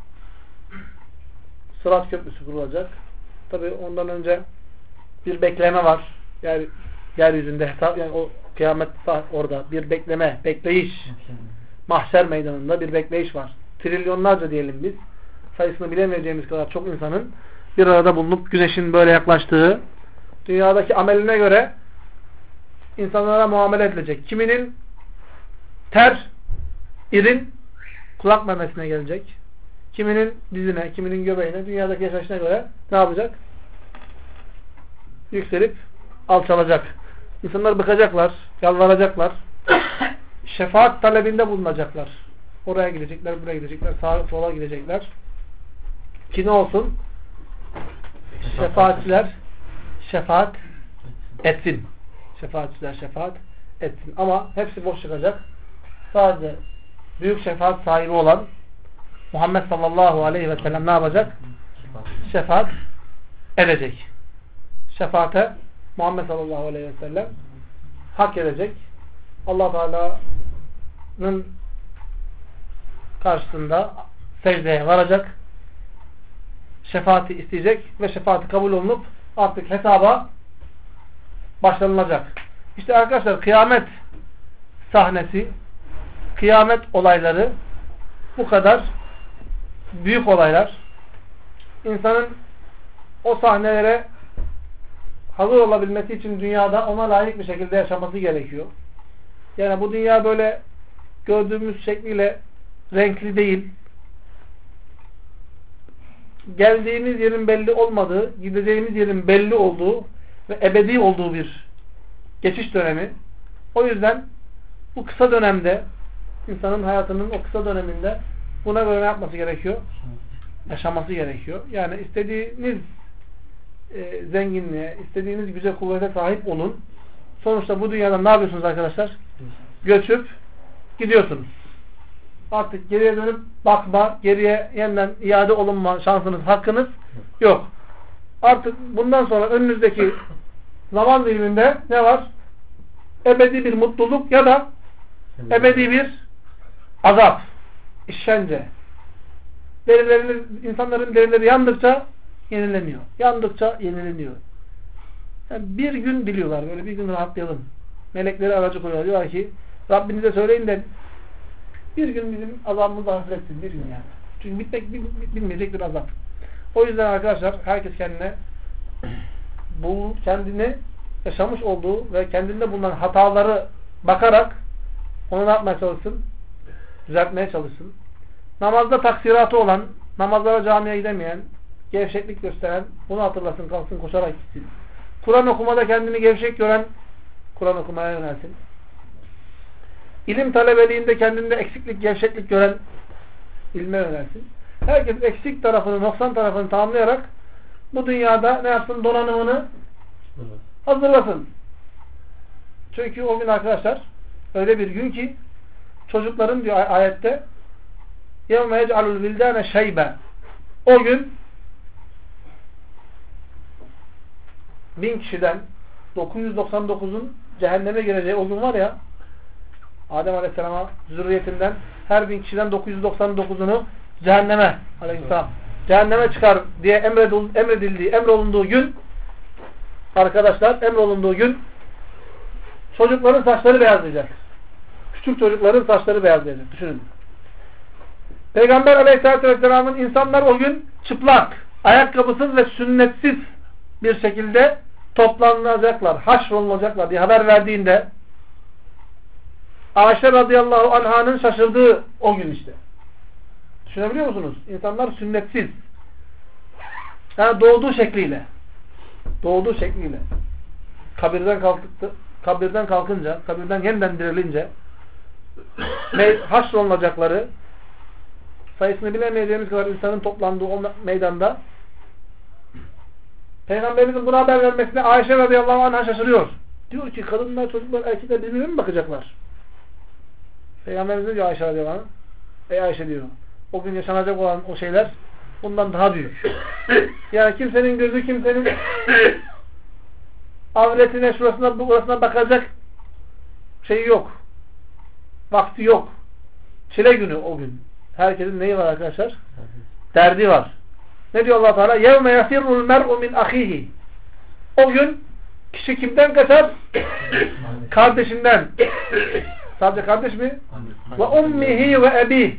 Sırat Köprüsü kurulacak. Tabi ondan önce bir bekleme var. Yani yeryüzünde hesap, yani o kıyamet orada bir bekleme, bekleyiş. Mahşer meydanında bir bekleyiş var. Trilyonlarca diyelim biz. Sayısını bilemeyeceğimiz kadar çok insanın bir arada bulunup güneşin böyle yaklaştığı, dünyadaki ameline göre insanlara muamele edilecek. Kiminin ter, irin kulak memesine gelecek. Kiminin dizine, kiminin göbeğine, dünyadaki yaşayışına göre ne yapacak? Yükselip alçalacak. İnsanlar bıkacaklar, yalvaracaklar. Şefaat talebinde bulunacaklar. Oraya gidecekler, buraya gidecekler, sağa sola gidecekler. Ki ne olsun? Şefaatçiler şefaat etsin. Şefaatçiler şefaat etsin. Ama hepsi boş çıkacak. Sadece büyük şefaat sahibi olan Muhammed sallallahu aleyhi ve sellem ne yapacak? Şefaat edecek. Şefaate Muhammed sallallahu aleyhi ve sellem hak edecek. Allah Teala'nın karşısında secdeye varacak. Şefaati isteyecek ve şefaati kabul olunup artık hesaba başlanılacak. İşte arkadaşlar kıyamet sahnesi, kıyamet olayları bu kadar büyük olaylar. İnsanın o sahnelere hazır olabilmesi için dünyada ona layık bir şekilde yaşaması gerekiyor. Yani bu dünya böyle gördüğümüz şekliyle renkli değil. Geldiğimiz yerin belli olmadığı, gideceğimiz yerin belli olduğu ve ebedi olduğu bir geçiş dönemi. O yüzden bu kısa dönemde insanın hayatının o kısa döneminde buna göre ne yapması gerekiyor? Yaşaması gerekiyor. Yani istediğiniz zenginliğe, istediğiniz güce kuvvete sahip olun. Sonuçta bu dünyadan ne yapıyorsunuz arkadaşlar? Göçüp gidiyorsunuz. Artık geriye dönüp bakma, geriye yeniden iade olunma şansınız, hakkınız yok. Artık bundan sonra önünüzdeki zaman diliminde ne var? Ebedi bir mutluluk ya da ebedi bir azap, işkence. İnsanların derileri yandıkça yenileniyor. Yandıkça yenileniyor. Yani bir gün biliyorlar, böyle bir gün rahatlayalım. Melekleri aracı koyuyorlar. Diyorlar ki Rabbinize söyleyin de bir gün bizim azabımızı hafifletsin. Bir gün yani. Çünkü bilmeyecek bir azap. O yüzden arkadaşlar herkes kendini yaşamış olduğu ve kendinde bulunan hataları bakarak onu ne yapmaya çalışsın? Düzeltmeye çalışsın. Namazda taksiratı olan, namazlara camiye gidemeyen, gevşeklik gösteren bunu hatırlasın, kalsın, koşarak gitsin. Kur'an okumada kendini gevşek gören Kur'an okumaya yönelsin. İlim talebeliğinde kendinde eksiklik, gevşeklik gören ilme yönelsin. Herkes eksik tarafını, noksan tarafını tamamlayarak bu dünyada ne yapsın? Donanımını hazırlasın. Çünkü o gün arkadaşlar öyle bir gün ki çocukların diyor ayette يَوْمَ يَجْعَلُ الْوِلْدَانَ شَيْبًا o gün 1000 kişiden 999'un cehenneme gireceği o gün var ya, Adem Aleyhisselam'a zürriyetinden her 1000 kişiden 999'unu cehenneme Aleyhisselam cehenneme çıkar diye emrolunduğu gün arkadaşlar, emrolunduğu gün çocukların saçları beyazlayacak. Küçük çocukların saçları beyazlayacak. Düşünün. Peygamber Aleyhisselatü Vesselam'ın insanlar o gün çıplak, ayakkabısız ve sünnetsiz bir şekilde toplanacaklar, haşrolunacaklar diye haber verdiğinde Ayşe radıyallahu anh'ın şaşırdığı o gün işte. Düşünebiliyor musunuz? İnsanlar sünnetsiz. Yani doğduğu şekliyle kabirden kalkınca, kabirden yeniden dirilince haşrolunacakları sayısını bilemeyeceğimiz kadar insanın toplandığı o meydanda Peygamberimizin buna haber vermesine Ayşe radıyallahu anh'a şaşırıyor. Diyor ki kadınlar, çocuklar, erkekler birbirine mi bakacaklar? Peygamberimiz diyor Ayşe radıyallahu anh. Ey Ayşe diyor. O gün yaşanacak olan o şeyler bundan daha büyük. Yani kimsenin gözü kimsenin avretine, şurasına, burasına bakacak şeyi yok. Vakti yok. Çile günü o gün. Herkesin neyi var arkadaşlar? Derdi var. Ne diyor Allah Teala? يَوْمَ يَفِرُّ الْمَرْءُ مِنْ أَخِيهِ o gün kişi kimden kaçar? Kardeşinden. Sadece kardeş mi? Ve ummihi ve ebi.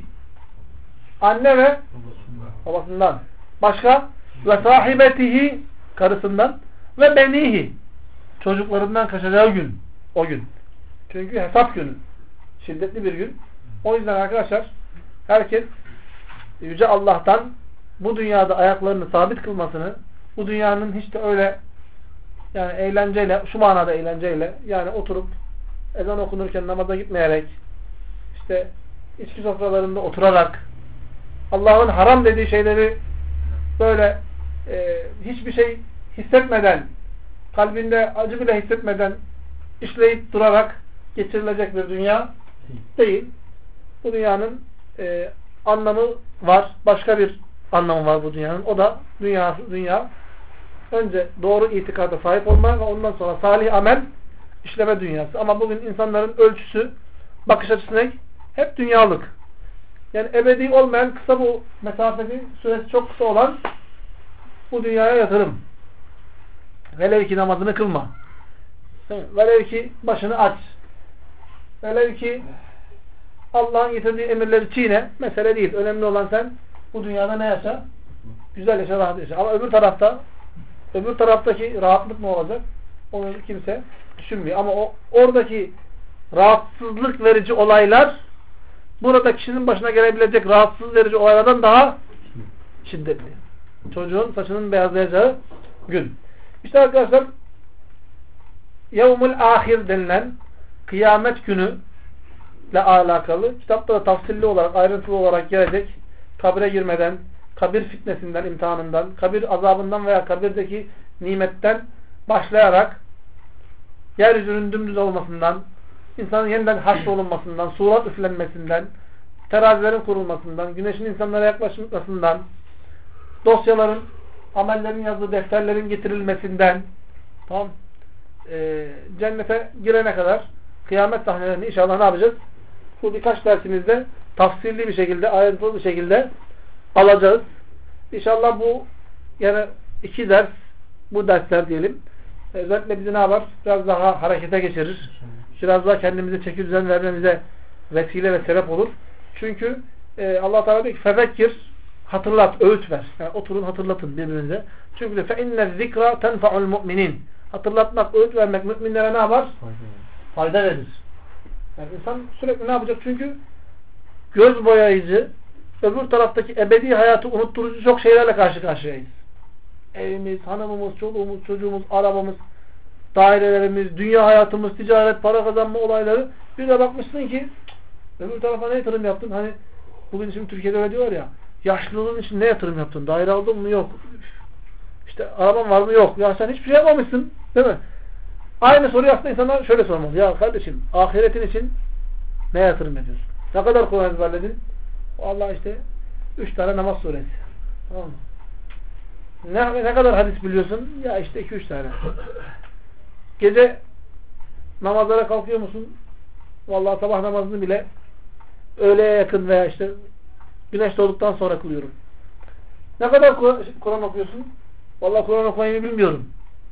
Anne ve babasından. Başka? Ve sahibetihi, karısından. Ve benihi, çocuklarından kaçacağı gün. O gün. Çünkü hesap günü. Şiddetli bir gün. O yüzden arkadaşlar herkes Yüce Allah'tan bu dünyada ayaklarını sabit kılmasını, bu dünyanın hiç de öyle yani eğlenceyle, şu manada eğlenceyle, yani oturup ezan okunurken namaza gitmeyerek, işte içki sofralarında oturarak, Allah'ın haram dediği şeyleri böyle hiçbir şey hissetmeden, kalbinde acı bile hissetmeden işleyip durarak geçirilecek bir dünya değil. Bu dünyanın anlamı var. Başka bir anlamı var bu dünyanın. O da dünya önce doğru itikada sahip olma ve ondan sonra salih amel işleme dünyası. Ama bugün insanların ölçüsü, bakış açısı ne? Hep dünyalık. Yani ebedi olmayan, kısa bu mesafesi, süresi çok kısa olan bu dünyaya yatırım. Velev ki namazını kılma. Velev ki başını aç. Velev ki Allah'ın getirdiği emirleri çiğne. Mesele değil. Önemli olan sen bu dünyada ne yaşa? Güzel yaşa, rahat yaşa. Ama öbür taraftaki rahatlık ne olacak? Onu kimse düşünmüyor. Ama oradaki rahatsızlık verici olaylar burada kişinin başına gelebilecek rahatsız verici olaylardan daha şiddetli. Çocuğun saçının beyazlayacağı gün. İşte arkadaşlar Yevmul Ahir denilen kıyamet günü ile alakalı kitapta da tafsilli olarak, ayrıntılı olarak gelecek, kabre girmeden, kabir fitnesinden, imtihanından, kabir azabından veya kabirdeki nimetten başlayarak yeryüzünün dümdüz olmasından, insanın yeniden haşrolunmasından, surat üflenmesinden, terazilerin kurulmasından, güneşin insanlara yaklaşmasından, dosyaların, amellerin yazdığı defterlerin getirilmesinden, tamam, cennete girene kadar kıyamet sahnelerini inşallah ne yapacağız? Bu birkaç dersimizde tafsilli bir şekilde, ayrıntılı bir şekilde alacağız. İnşallah bu yani 2 ders, bu dersler diyelim. Özellikle bizi ne yapar? Biraz daha harekete geçirir. Biraz daha kendimize çeki düzen vermemize vesile ve sebep olur. Çünkü Allah Teala diyor ki fezekkir, hatırlat, öğüt ver. Yani oturun hatırlatın birbirinize. Çünkü فَاِنَّ الذِّكْرَ تَنْفَعُ الْمُؤْمِنِينَ Hatırlatmak, öğüt vermek müminlere ne yapar? Fayda verir. Yani insan sürekli ne yapacak? Çünkü göz boyayıcı, öbür taraftaki ebedi hayatı unutturucu çok şeylerle karşı karşıyayız. Evimiz, hanımımız, çoluğumuz, çocuğumuz, arabamız, dairelerimiz, dünya hayatımız, ticaret, para kazanma olayları Bir de bakmışsın ki öbür tarafa ne yatırım yaptın? Hani bugün şimdi Türkiye'de öyle diyorlar ya, yaşlılığın için ne yatırım yaptın? Daire aldın mı? Yok. İşte araban var mı? Yok. Ya sen hiçbir şey yapmamışsın. Değil mi? Aynı soruyu aslında insanlar şöyle sormalı. Ya kardeşim, ahiretin için ne yatırım yapıyorsun? Ne kadar Kur'an ezberledin? Vallahi işte 3 tane namaz suresi. Tamam mı? Ne kadar hadis biliyorsun? Ya işte 2-3 tane. Gece namazlara kalkıyor musun? Vallahi sabah namazını bile öğleye yakın veya işte güneş doğduktan sonra kılıyorum. Ne kadar Kur'an okuyorsun? Vallahi Kur'an okumayı bilmiyorum.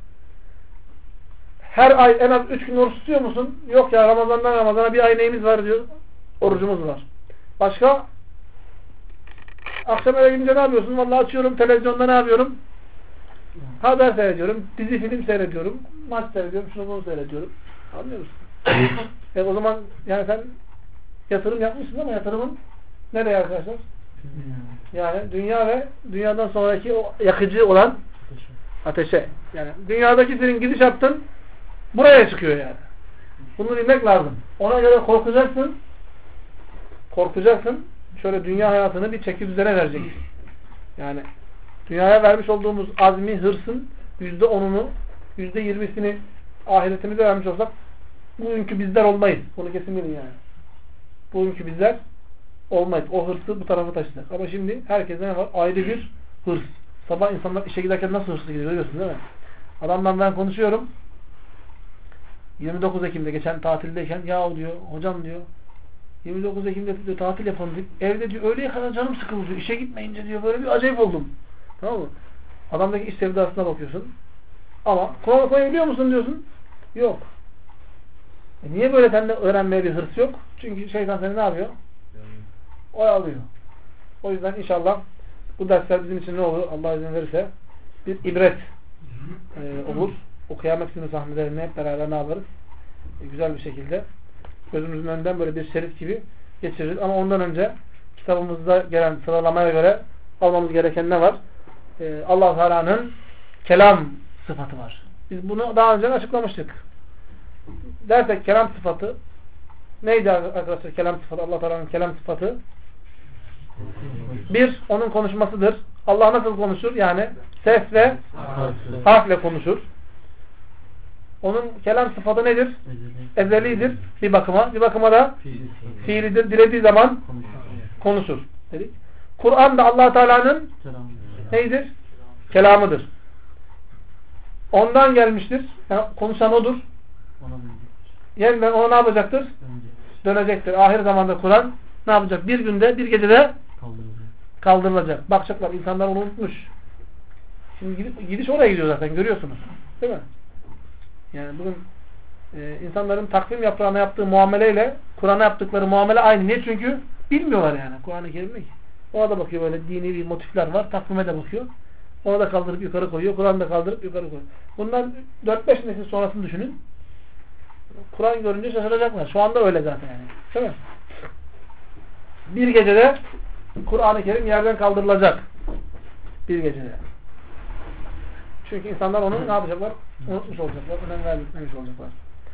Her ay en az 3 gün oruç tutuyor musun? Yok ya, Ramazan'dan Ramazan'a bir ay neyimiz var diyor. Orucumuz var. Başka? Akşam eve gidince ne yapıyorsun? Vallahi açıyorum televizyonda, ne yapıyorum? Haber seyrediyorum, dizi film seyrediyorum, maç seyrediyorum, şunu bunu seyrediyorum. Anlıyor musun? O zaman yani sen yatırım yapmışsın ama yatırımın nereye arkadaşlar? Yani dünya ve dünyadan sonraki o yakıcı olan ateşe. Yani dünyadaki senin gidişatın buraya çıkıyor yani. Bunu bilmek lazım. Ona göre korkacaksın. Korkacaksın. Şöyle dünya hayatını bir çeki düzene vereceksin. Yani dünyaya vermiş olduğumuz azmi, hırsın %10'unu, %20'sini ahiretimize vermiş olsak bugünkü bizler olmayız. Bunu kesin bilin yani. Bugünkü bizler olmayız. O hırsı bu tarafa taşıyacak. Ama şimdi herkese ne var? Ayrı bir hırs. Sabah insanlar işe giderken nasıl hırslı gidiyor görüyorsun değil mi? Adamla ben konuşuyorum. 29 Ekim'de geçen tatildeyken ya diyor, hocam diyor 29 Ekim'de diyor, tatil yapalım diyor. Evde diyor öğleye kadar canım sıkıldı diyor. İşe gitmeyince diyor böyle bir acayip oldum. Tamam mı? Adamdaki iş sevdasına bakıyorsun. Ama Kur'an okumayı biliyor musun diyorsun. Yok. Niye böyle sende öğrenmeye bir hırs yok? Çünkü şeytan seni ne yapıyor? Oyalıyor. O yüzden inşallah bu dersler bizim için ne olur? Allah izin verirse bir ibret olur. O kıyamet günü sahnelerini hep beraber ne yaparız? Güzel bir şekilde gözümüzün önünden böyle bir şerit gibi geçiririz. Ama ondan önce kitabımızda gelen sıralamaya göre almamız gereken ne var? Allah Teala'nın kelam sıfatı var. Biz bunu daha önce açıklamıştık. Dersek kelam sıfatı neydi arkadaşlar? Kelam sıfatı, Allah Teala'nın kelam sıfatı bir, onun konuşmasıdır. Allah nasıl konuşur? Yani sesle, harfle konuşur. Onun kelam sıfatı nedir? Ezelidir bir bakıma. Bir bakıma da fiilidir. Dilediği zaman konuşur. Dedik. Kur'an da Allah Teala'nın neydir? Kelamıdır. Ondan gelmiştir. Yani konuşan odur. Yeniden ona ne yapacaktır? Dönecektir. Ahir zamanda Kur'an ne yapacak? Bir günde, bir gecede kaldırılacak. Bakacaklar. İnsanlar onu unutmuş. Şimdi gidiş oraya gidiyor zaten. Görüyorsunuz. Değil mi? Yani bugün insanların takvim yaprağına yaptığı muameleyle Kur'an'a yaptıkları muamele aynı. Niye? Çünkü bilmiyorlar yani. Kur'an-ı Kerim'de ki. Ona da bakıyor, böyle dini bir motifler var. Takvime de bakıyor. Ona da kaldırıp yukarı koyuyor. Kur'an'ı da kaldırıp yukarı koyuyor. Bundan 4-5 nesil sonrasını düşünün. Kur'an görünce şaşıracaklar. Şu anda öyle zaten yani. Değil mi? Bir gecede Kur'an-ı Kerim yerden kaldırılacak. Bir gecede. Çünkü insanlar onu ne yapacaklar? Unutmuş olacaklar. Önem vermemiş olacaklar.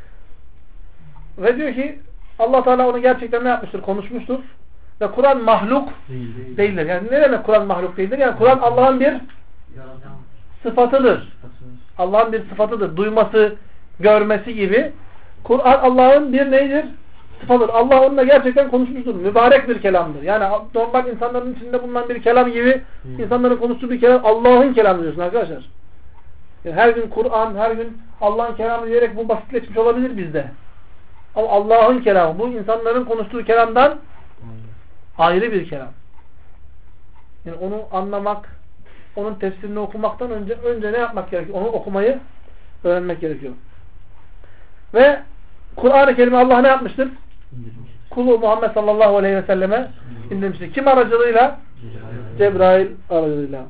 Ve diyor ki Allah Teala onu gerçekten ne yapmıştır? Konuşmuştur. Ve Kur'an mahluk değildir. Yani ne demek Kur'an mahluk değildir? Yani Kur'an Allah'ın bir sıfatıdır. Allah'ın bir sıfatıdır. Duyması, görmesi gibi. Kur'an Allah'ın bir neydir? Sıfatıdır. Allah onunla gerçekten konuşmuştur. Mübarek bir kelamdır. Yani normal insanların içinde bulunan bir kelam gibi insanların konuştuğu bir kelam Allah'ın kelamı diyorsun arkadaşlar. Yani her gün Kur'an, her gün Allah'ın kelamı diyerek bu basitleşmiş olabilir bizde. Ama Allah'ın kelamı. Bu insanların konuştuğu kelamdan ayrı bir kelam. Yani onu anlamak, onun tefsirini okumaktan önce ne yapmak gerekiyor? Onu okumayı öğrenmek gerekiyor. Ve Kur'an-ı Kerim'i Allah ne yapmıştır? Kulu Muhammed sallallahu aleyhi ve selleme indirmiştir. Kim aracılığıyla? Cebrail aracılığıyla.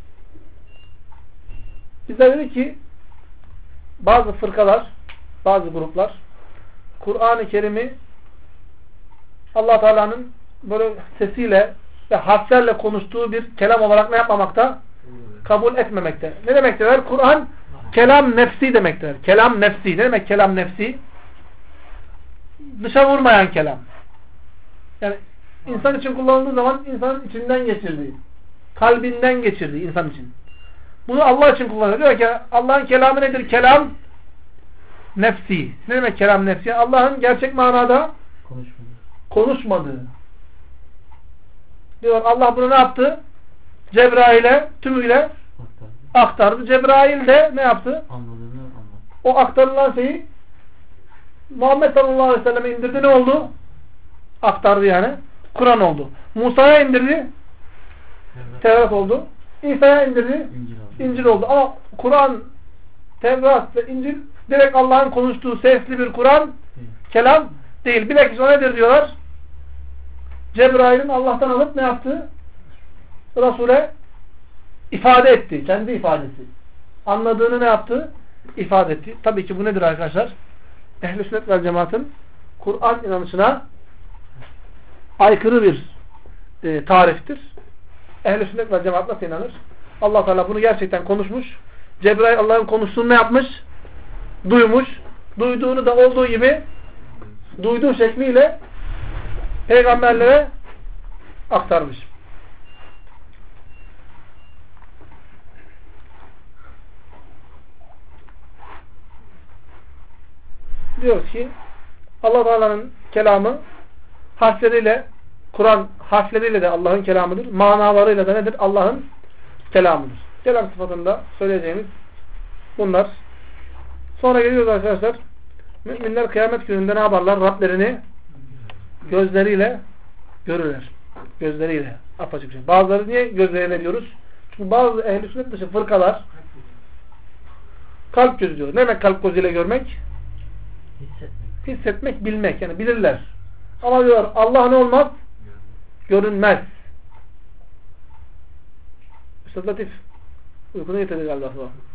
Bizler dedik ki bazı fırkalar, bazı gruplar Kur'an-ı Kerim'i Allah Teala'nın böyle sesiyle ve harflerle konuştuğu bir kelam olarak ne yapmamakta? Kabul etmemekte. Ne demektir? Kur'an kelam nefsi demektir. Kelam nefsi. Ne demek kelam nefsi? dışa vurmayan kelam. Yani insan için kullanıldığı zaman insanın içinden geçirdiği, kalbinden geçirdiği insan için. Bunu Allah için kullanıyor. Diyor ki Allah'ın kelamı nedir? Kelam nefsi. Ne demek kelam nefsi? Allah'ın gerçek manada konuşmadığı. Diyor Allah bunu ne yaptı? Cebrail'e tümüyle aktardı. Cebrail de ne yaptı? O aktarılan şeyi Muhammed sallallahu aleyhi ve selleme indirdi. Ne oldu? Aktardı yani. Kur'an oldu. Musa'ya indirdi. Tevrat oldu. İsa'ya indirdi. İncil oldu. Ama Kur'an, Tevrat ve İncil direkt Allah'ın konuştuğu sesli bir Kur'an, kelam değil. Bilakis o nedir diyorlar? Cebrail'in Allah'tan alıp ne yaptı? Resul'e ifade etti. Kendi ifadesi. Anladığını ne yaptı? İfade etti. Tabii ki bu nedir arkadaşlar? Ehl-i sünnet vel cemaatın Kur'an inanışına aykırı bir tariftir. Ehl-i sünnet vel cemaat nasıl inanır? Allah Teala bunu gerçekten konuşmuş. Cebrail Allah'ın konuştuğunu ne yapmış? Duymuş. Duyduğunu da olduğu gibi duyduğu şekliyle peygamberlere aktarmış. Diyoruz ki Allah Teala'nın kelamı harfleriyle, Kur'an harfleriyle de Allah'ın kelamıdır. Manalarıyla da nedir? Allah'ın kelamıdır. Kelam sıfatında söyleyeceğimiz bunlar. Sonra geliyoruz arkadaşlar. Müminler kıyamet gününde ne yaparlar? Rablerini gözleriyle görürler. Gözleriyle. Apaçık şey. Bazıları niye gözleriyle diyoruz? Çünkü bazı ehl-i sünnet dışı fırkalar kalp gözü diyor. Ne demek kalp gözüyle görmek? Hissetmek, bilmek. Yani bilirler. Ama diyorlar Allah ne olmaz? Görünmez. Üstad Latif uykunu getirdi galiba.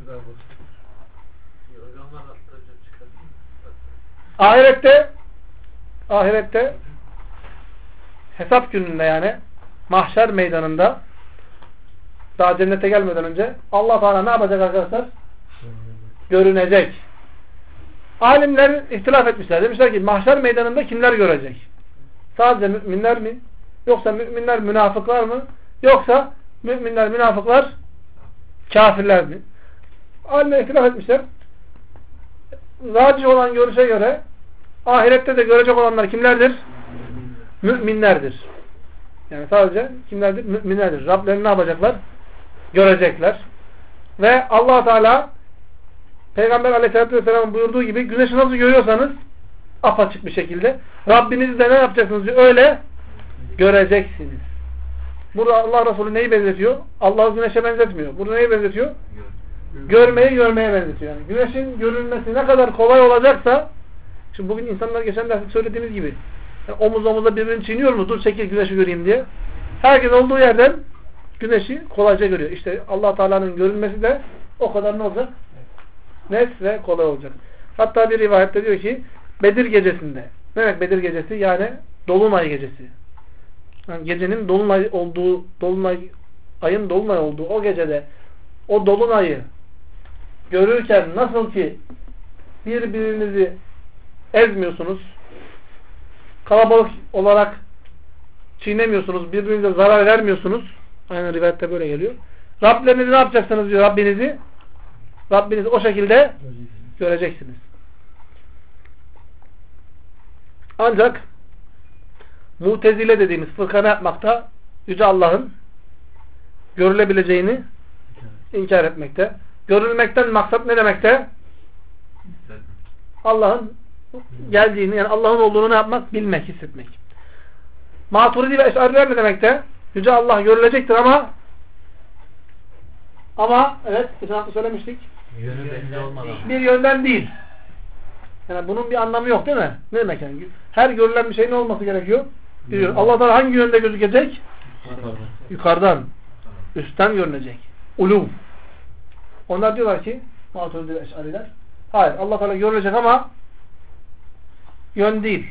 Ahirette hesap gününde yani mahşer meydanında daha cennete gelmeden önce Allah Teala ne yapacak arkadaşlar? Görünecek. Alimler ihtilaf etmişler. Demişler ki mahşer meydanında kimler görecek? Sadece müminler mi? Yoksa müminler münafıklar mı? Yoksa müminler münafıklar kafirler mi? Alimler ihtilaf etmişler. Racih olan görüşe göre ahirette de görecek olanlar kimlerdir? Müminlerdir. Yani sadece kimlerdir? Müminlerdir. Rablerini ne yapacaklar? Görecekler. Ve Allah Teala Peygamber Aleyhisselatü Vesselam'ın buyurduğu gibi güneşi nasıl görüyorsanız apaçık bir şekilde Rabbinizi de ne yapacaksınız diyor. Öyle göreceksiniz. Burada Allah Resulü neyi benzetiyor? Allah'ı güneşe benzetmiyor. Burada neyi benzetiyor? Görmeye benzetiyor. Yani güneşin görülmesi ne kadar kolay olacaksa şimdi bugün insanlar geçen derste söylediğimiz gibi yani omuz omuza birbirini çiğniyor mu? Dur çekil güneşi göreyim diye. Herkes olduğu yerden güneşi kolayca görüyor. İşte Allah Teala'nın görülmesi de o kadar ne olacak? Net ve kolay olacak. Hatta bir rivayette diyor ki Bedir gecesinde. Ne demek Bedir gecesi? Yani Dolunay gecesi. Yani gecenin dolunay olduğu, ayın dolunay olduğu o gecede o dolunayı görürken nasıl ki birbirinizi ezmiyorsunuz, kalabalık olarak çiğnemiyorsunuz, birbirinize zarar vermiyorsunuz. Aynen rivayette böyle geliyor. Rablerinizi ne yapacaksınız diyor Rabbinizi o şekilde göreceksiniz. Ancak Mutezile dediğimiz fırka ne yapmakta? Yüce Allah'ın görülebileceğini inkar etmekte. Görülmekten maksat ne demekte? Allah'ın geldiğini, yani Allah'ın olduğunu ne yapmak? Bilmek, hissetmek. Maturidi ve Eş'ariler ne demekte? Yüce Allah görülecektir ama evet, geçen hafta söylemiştik. Bir yönden değil. Yani bunun bir anlamı yok değil mi? Ne demek yani? Her görülen bir şey ne olması gerekiyor? Allah Teala hangi yönde gözükecek? Yukarıdan. Üstten görünecek. Uluv. Onlar diyorlar ki Maturidi ve Eş'ariler hayır, Allah Teala görülecek ama yön değil.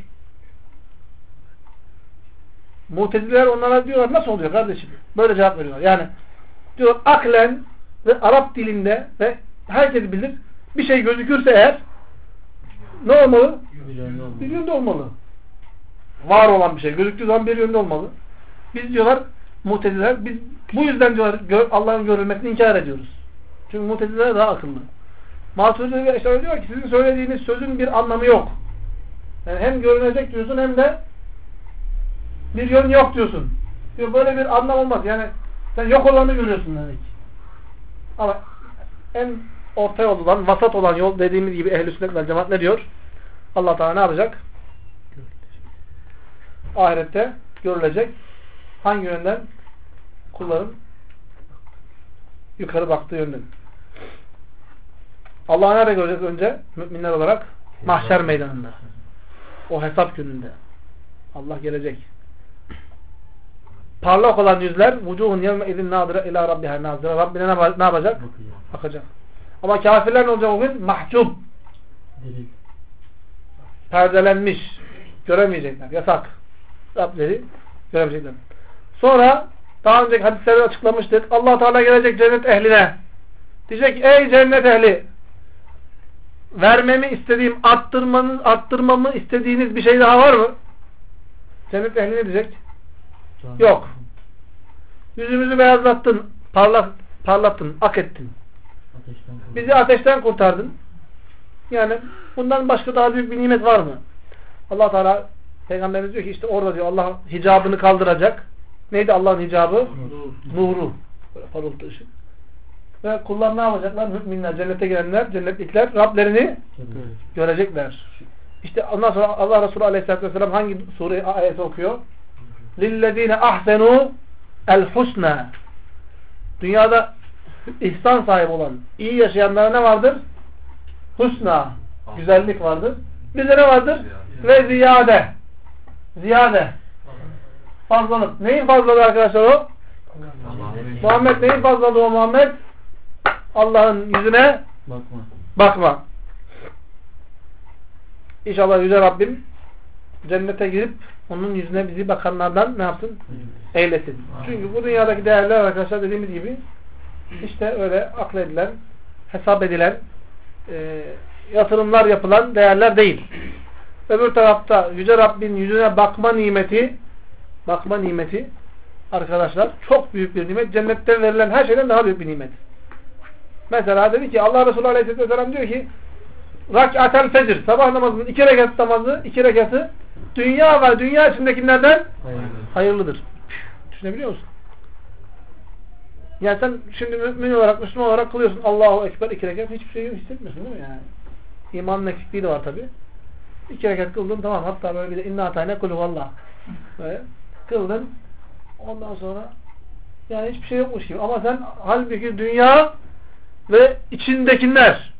Mutezileler onlara diyorlar nasıl oluyor kardeşim? Böyle cevap veriyorlar. Yani diyor aklen ve Arap dilinde ve herkes bilir bir şey gözükürse eğer ne olmalı? Bir yönde olmalı. Var olan bir şey. Gözüktüğü zaman bir yönde olmalı. Biz diyorlar Mu'tezileler, biz bu yüzden diyorlar Allah'ın görülmesini inkar ediyoruz. Çünkü Mu'tezileler daha akıllı. Maturidi ve Eşari diyor ki sizin söylediğiniz sözün bir anlamı yok. Yani hem görünecek diyorsun hem de bir yön yok diyorsun. Diyor böyle bir anlam olmaz. Yani sen yok olanı görüyorsun demek. Ama en orta yol olan, vasat olan yol dediğimiz gibi ehl-i sünnet vel cemaat ne diyor? Allah Teala ne yapacak? Ahirette görülecek. Hangi yönden? Kulların yukarı baktığı yönden. Allah'ı nerede göreceğiz önce? Müminler olarak mahşer meydanında. O hesap gününde. Allah gelecek. Parlak olan yüzler vucuhun yevme izin nadire ila rabbiha nazire. Rabbine ne yapacak? Bakacak. Ama kafirler ne olacak o gün? Mahcub. Perdelenmiş. Göremeyecekler. Yasak. Rableri göremeyecekler. Sonra daha önceki hadislerde açıklamıştık. Allah Teala gelecek cennet ehline. Diyecek ki ey cennet ehli, vermemi istediğim, arttırmamı istediğiniz bir şey daha var mı? Cennet ehli ne diyecek? Yok. Yüzümüzü beyazlattın, parlattın, ak ettin. Bizi ateşten kurtardın. Yani bundan başka daha büyük bir nimet var mı? Allah Teala Peygamberimiz diyor ki işte orada diyor Allah hicabını kaldıracak. Neydi Allah'ın hicabı? Nuru. Böyle parıltı ışık. Ve kullar ne yapacaklar? Müminler, cennete girenler, cennetlikler Rablerini görecekler. İşte ondan sonra Allah Resulü Aleyhisselatü Vesselam hangi sure ayeti okuyor? لِلَّذ۪ينَ اَحْسَنُوا الْحُسْنَى. Dünyada ihsan sahibi olan, iyi yaşayanlara ne vardır? Husna. Güzellik vardır. Bizde ne vardır? Ve ziyade. Ziyade. Fazlalık. Neyin fazlalığı arkadaşlar o? Muhammed neyin fazlalığı o Muhammed? Allah'ın yüzüne bakma. İnşallah Yüce Rabbim cennete girip onun yüzüne bizi bakanlardan ne yapsın? Eylesin. Çünkü bu dünyadaki değerler arkadaşlar dediğimiz gibi işte öyle akledilen, hesap edilen, yatırımlar yapılan değerler değil. Öbür tarafta Yüce Rabbin yüzüne bakma nimeti arkadaşlar çok büyük bir nimet. Cennette verilen her şeyden daha büyük bir nimet. Mesela dedi ki Allah Resulü Aleyhisselam diyor ki rak'atel fecr, sabah namazının 2 rekat namazı, 2 rekatı dünya ve dünya içindekilerden hayırlıdır. Düşünebiliyor musun? Yani sen şimdi mümin olarak, Müslüman olarak kılıyorsun. Allahu Ekber 2 rekat, hiçbir şey hissetmiyorsun değil mi yani? İmanın eksikliği de var tabi. 2 rekat kıldın tamam, hatta böyle bir de inna atayne kulü vallah. Böyle kıldın. Ondan sonra yani hiçbir şey yokmuş gibi. Ama sen halbuki dünya ve içindekiler.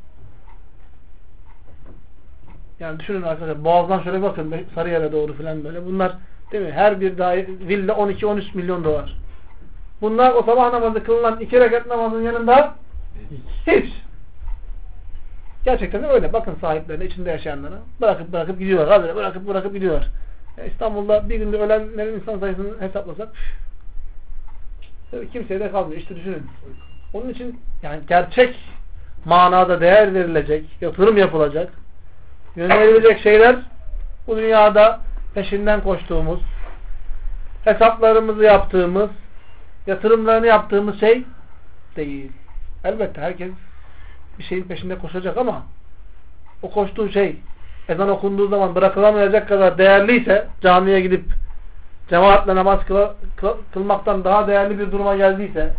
Yani düşünün arkadaşlar, Boğaz'dan şöyle bakın Sarıyer'e doğru falan böyle. Bunlar değil mi? Her bir villa 12-13 milyon dolar. Bunlar o sabah namazı kılınan 2 rekat namazın yanında hiç. Gerçekten de öyle. Bakın sahiplerine, içinde yaşayanlara. Bırakıp gidiyorlar. Habire bırakıp gidiyorlar. İstanbul'da bir günde ölenlerin insan sayısını hesaplasak kimseye de kalmıyor. İşte düşünün. Onun için yani gerçek manada değer verilecek, yatırım yapılacak, yönelilecek şeyler bu dünyada peşinden koştuğumuz, hesaplarımızı yaptığımız, yatırımlarını yaptığımız şey değil. Elbette herkes bir şeyin peşinde koşacak ama o koştuğu şey ezan okunduğu zaman bırakılamayacak kadar değerliyse, camiye gidip cemaatle namaz kılmaktan daha değerli bir duruma geldiyse,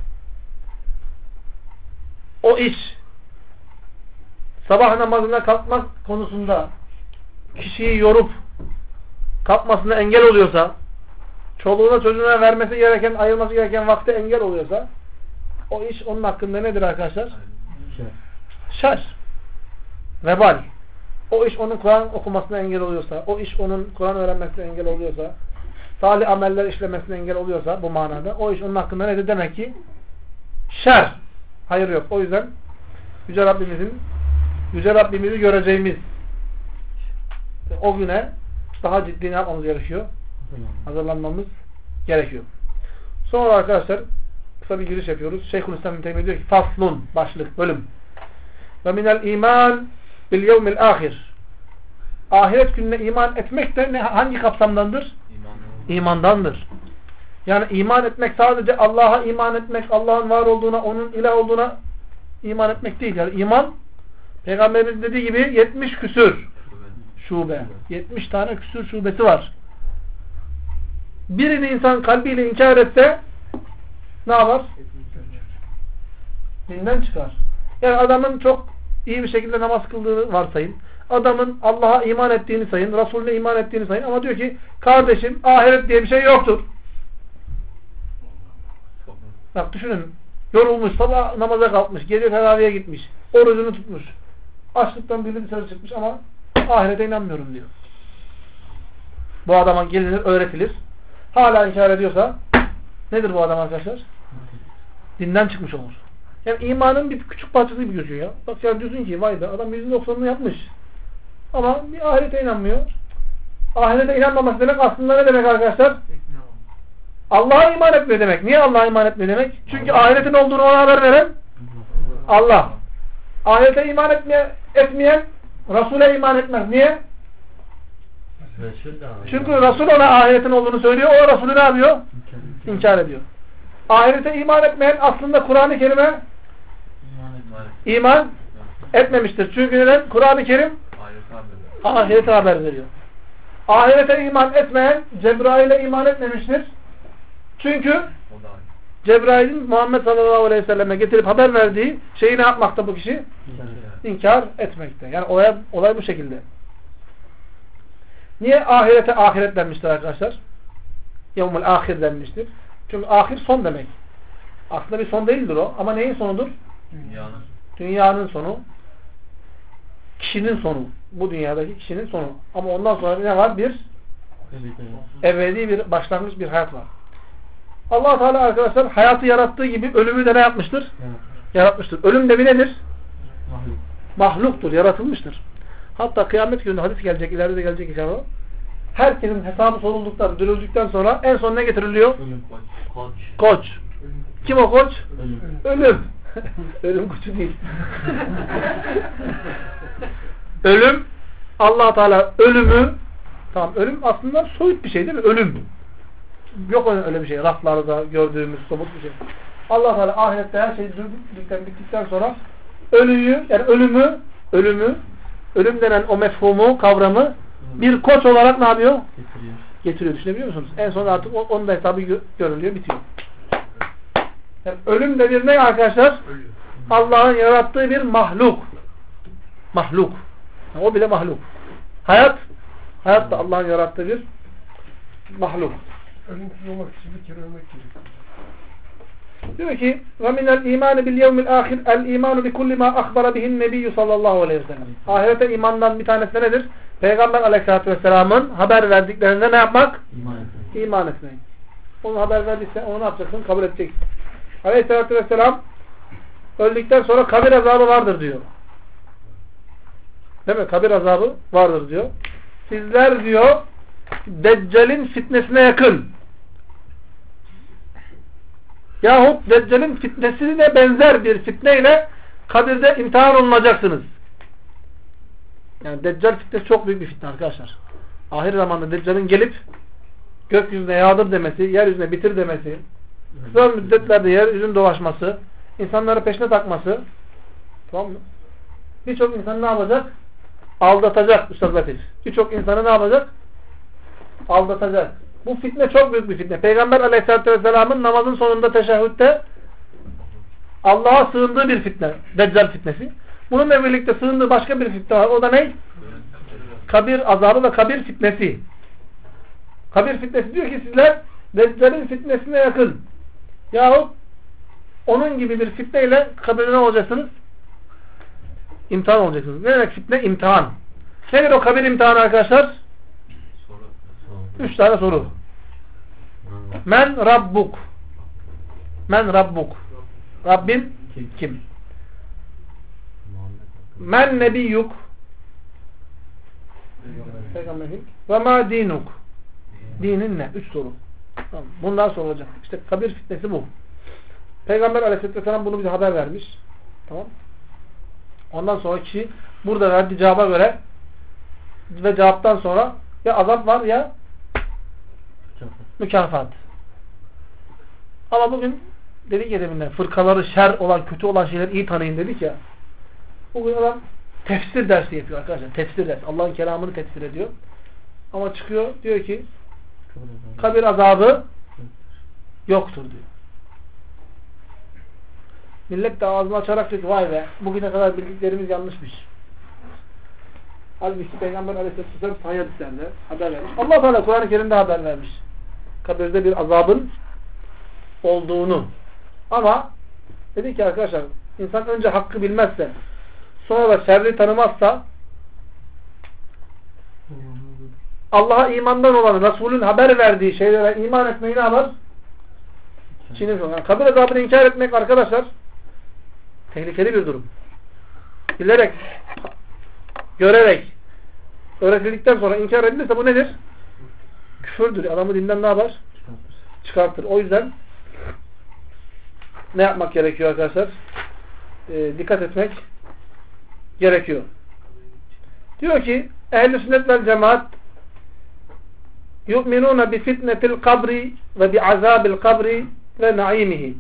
o iş sabah namazına kalkmak konusunda kişiyi yorup kalkmasına engel oluyorsa, çoluğuna çocuğuna vermesi gereken, ayırması gereken vakte engel oluyorsa, o iş onun hakkında nedir arkadaşlar? Şer. Vebal. O iş onun Kur'an okumasına engel oluyorsa, o iş onun Kur'an öğrenmesine engel oluyorsa, salih ameller işlemesine engel oluyorsa bu manada, o iş onun hakkında nedir? Demek ki şer. Hayır yok. O yüzden Yüce Rabbimizi göreceğimiz o güne daha ciddi ne yapmamız gerekiyor? Hazırlanmamız gerekiyor. Sonra arkadaşlar kısa bir giriş yapıyoruz. Şeyhülislam İbn Teymiyye diyor ki faslun, başlık, bölüm. Ve minel iman bil yevmil ahir. ahiret gününe iman etmek de hangi kapsamdandır? İmandandır. Yani iman etmek sadece Allah'a iman etmek, Allah'ın var olduğuna, onun ilah olduğuna iman etmek değil. Yani iman, Peygamberimiz dediği gibi 70 küsür şube. 70 tane küsür şubesi var. Birini insan kalbiyle inkar etse ne yapar? Dinden çıkar. Yani adamın çok iyi bir şekilde namaz kıldığını varsayın. Adamın Allah'a iman ettiğini sayın. Resulüne iman ettiğini sayın. Ama diyor ki kardeşim ahiret diye bir şey yoktur. Bak düşünün. Yorulmuş. Sabah namaza kalkmış. Gece teraviye gitmiş. Orucunu tutmuş. Açlıktan biri dışarı çıkmış ama ahirete inanmıyorum diyor. Bu adama gelinir, öğretilir. Hala inkar ediyorsa nedir bu adam arkadaşlar? Dinden çıkmış olur. Yani imanın bir küçük parçası gibi gözüküyor ya. Bak sen diyorsun ki vay be adam %90'ını yapmış. Ama bir ahirete inanmıyor. Ahirete inanmaması demek aslında ne demek arkadaşlar? Allah'a iman etmiyor demek. Niye Allah'a iman etmiyor demek? Çünkü ahiretin olduğunu ona haber veren Allah. Ahirete iman etmeyen Resul'e iman etmez. Niye? Çünkü Resul ona ahiretin olduğunu söylüyor. O Resulü ne yapıyor? İnkar ediyor. Ahirete iman etmeyen aslında Kur'an-ı Kerim'e iman etmemiştir. Çünkü neden? Kur'an-ı Kerim ahirete haber veriyor. Ahirete iman etmeyen Cebrail'e iman etmemiştir. Çünkü Cebrail'in Muhammed sallallahu aleyhi ve selleme getirip haber verdiği şeyi ne yapmakta bu kişi? İnkar etmekte. Yani olay bu şekilde. Niye ahirete ahiret denmiştir arkadaşlar? Yevmul ahir denmiştir. Çünkü ahir son demek. Aslında bir son değildir o. Ama neyin sonudur? Dünyanın sonu. Kişinin sonu. Bu dünyadaki kişinin sonu. Ama ondan sonra ne var? Bir ebedi bir başlangıç, bir hayat var. Allah Teala arkadaşlar hayatı yarattığı gibi ölümü de ne yapmıştır? Yaratmıştır. Ölüm de bir nedir? Mahluktur, yaratılmıştır. Hatta kıyamet günü hadis gelecek, ileride de gelecek inşallah. Herkesin hesabı sorulduktan, dürüldükten sonra en son ne getiriliyor? Koç. Kim o koç? Ölüm. Ölüm koçu değil. Ölüm, Allah Teala ölümü, tamam ölüm aslında soyut bir şey değil mi? Ölüm. Yok öyle bir şey. Raflarda gördüğümüz somut bir şey. Allah Teala ahirette her şey bittikten sonra ölüyü, yani ölüm denen o mefhumu, kavramı bir koç olarak ne yapıyor? Getiriyor. Düşünebiliyor musunuz? En son artık onun da hesabı görülüyor, bitiyor. Yani ölüm de bir ne arkadaşlar? Allah'ın yarattığı bir mahluk. Mahluk. Yani o bile mahluk. Hayat da Allah'ın yarattığı bir mahluk. Ölümsüz olmak için bir kere ölmek gerekiyor. Diyor ki وَمِنَ الْا۪يمَانِ بِالْيَوْمِ الْآخِرِ الْا۪يمَانُ بِكُلِّ مَا أَخْبَرَ بِهِ النَّبِيُّ sallallahu aleyhi ve sellem. Ahirete imandan bir tanesi nedir? Peygamber aleyhissalatü vesselamın haber verdiklerinde ne yapmak? İman etmek. Onu haber verdiyse onu ne yapacaksın? Kabul edeceksin. Aleyhissalatü vesselam öldükten sonra kabir azabı vardır diyor. Değil mi? Kabir azabı vardır diyor. Sizler diyor Deccal'in fitnesine yakın. Yahut Deccal'in fitnesine benzer bir fitneyle kabirde imtihan olunacaksınız. Yani Deccal fitnesi çok büyük bir fitne arkadaşlar. Ahir zamanda Deccal'in gelip gökyüzüne yağdır demesi, yeryüzüne bitir demesi, kısa müddetlerde yeryüzünün dolaşması, insanları peşine takması, tamam mı? Birçok insan ne yapacak? Aldatacak Üstad Latif. Birçok insanı ne yapacak? Aldatacak. Bu fitne çok büyük bir fitne. Peygamber aleyhissalatü vesselamın namazın sonunda teşehhütte Allah'a sığındığı bir fitne. Deccal fitnesi. Bununla birlikte sığındığı başka bir fitne var. O da ne? Kabir azabı ve kabir fitnesi. Kabir fitnesi diyor ki sizler Deccal'in fitnesine yakın. Yahut onun gibi bir fitneyle kabirde ne olacaksınız? İmtihan olacaksınız. Ne demek fitne? İmtihan. Nedir o kabir imtihanı arkadaşlar? 3 tane soru. Men Rabbuk. Men Rabbuk. Rabbin kim? Men Nebiyyuk. Peygamberin. Ve ma dinuk. Dinin ne? 3 soru. Tamam. Bundan sorulacak. İşte kabir fitnesi bu. Peygamber aleyhisselatü vesselam bunu bize haber vermiş. Tamam. Ondan sonra kişi burada verdiği cevaba göre ve cevaptan sonra ya azap var ya mükafat. Ama bugün dedik ya deminden fırkaları şer olan, kötü olan şeyleri iyi tanıyın dedik ya. Bugün adam tefsir dersi yapıyor arkadaşlar. Tefsir dersi. Allah'ın kelamını tefsir ediyor. Ama çıkıyor diyor ki kabir azabı yoktur diyor. Millet de ağzını açarak diyor ki vay be bugüne kadar bildiklerimiz yanlışmış. Halbuki Peygamber Aleyhisselam sahih hadislerde haber vermiş. Allah Teala Kur'an-ı Kerim'de haber vermiş. Kabirde bir azabın olduğunu. Ama dedik ki arkadaşlar insan önce hakkı bilmezse sonra da şerri tanımazsa Allah'a imandan olan Resul'ün haber verdiği şeylere iman etmeyi ne yapar? Çiğnemiş olur. Yani kabir azabını inkar etmek arkadaşlar tehlikeli bir durum. Bilerek, görerek, öğretildikten sonra inkar edilirse bu nedir? Küfürdür. Adamı dinden ne yapar? Çıkartır. O yüzden ne yapmak gerekiyor arkadaşlar? Dikkat etmek gerekiyor. Diyor ki ehl-i sünnet vel cemaat yu'minuna bi fitnetil kabri ve bi azabil kabri ve naimihi.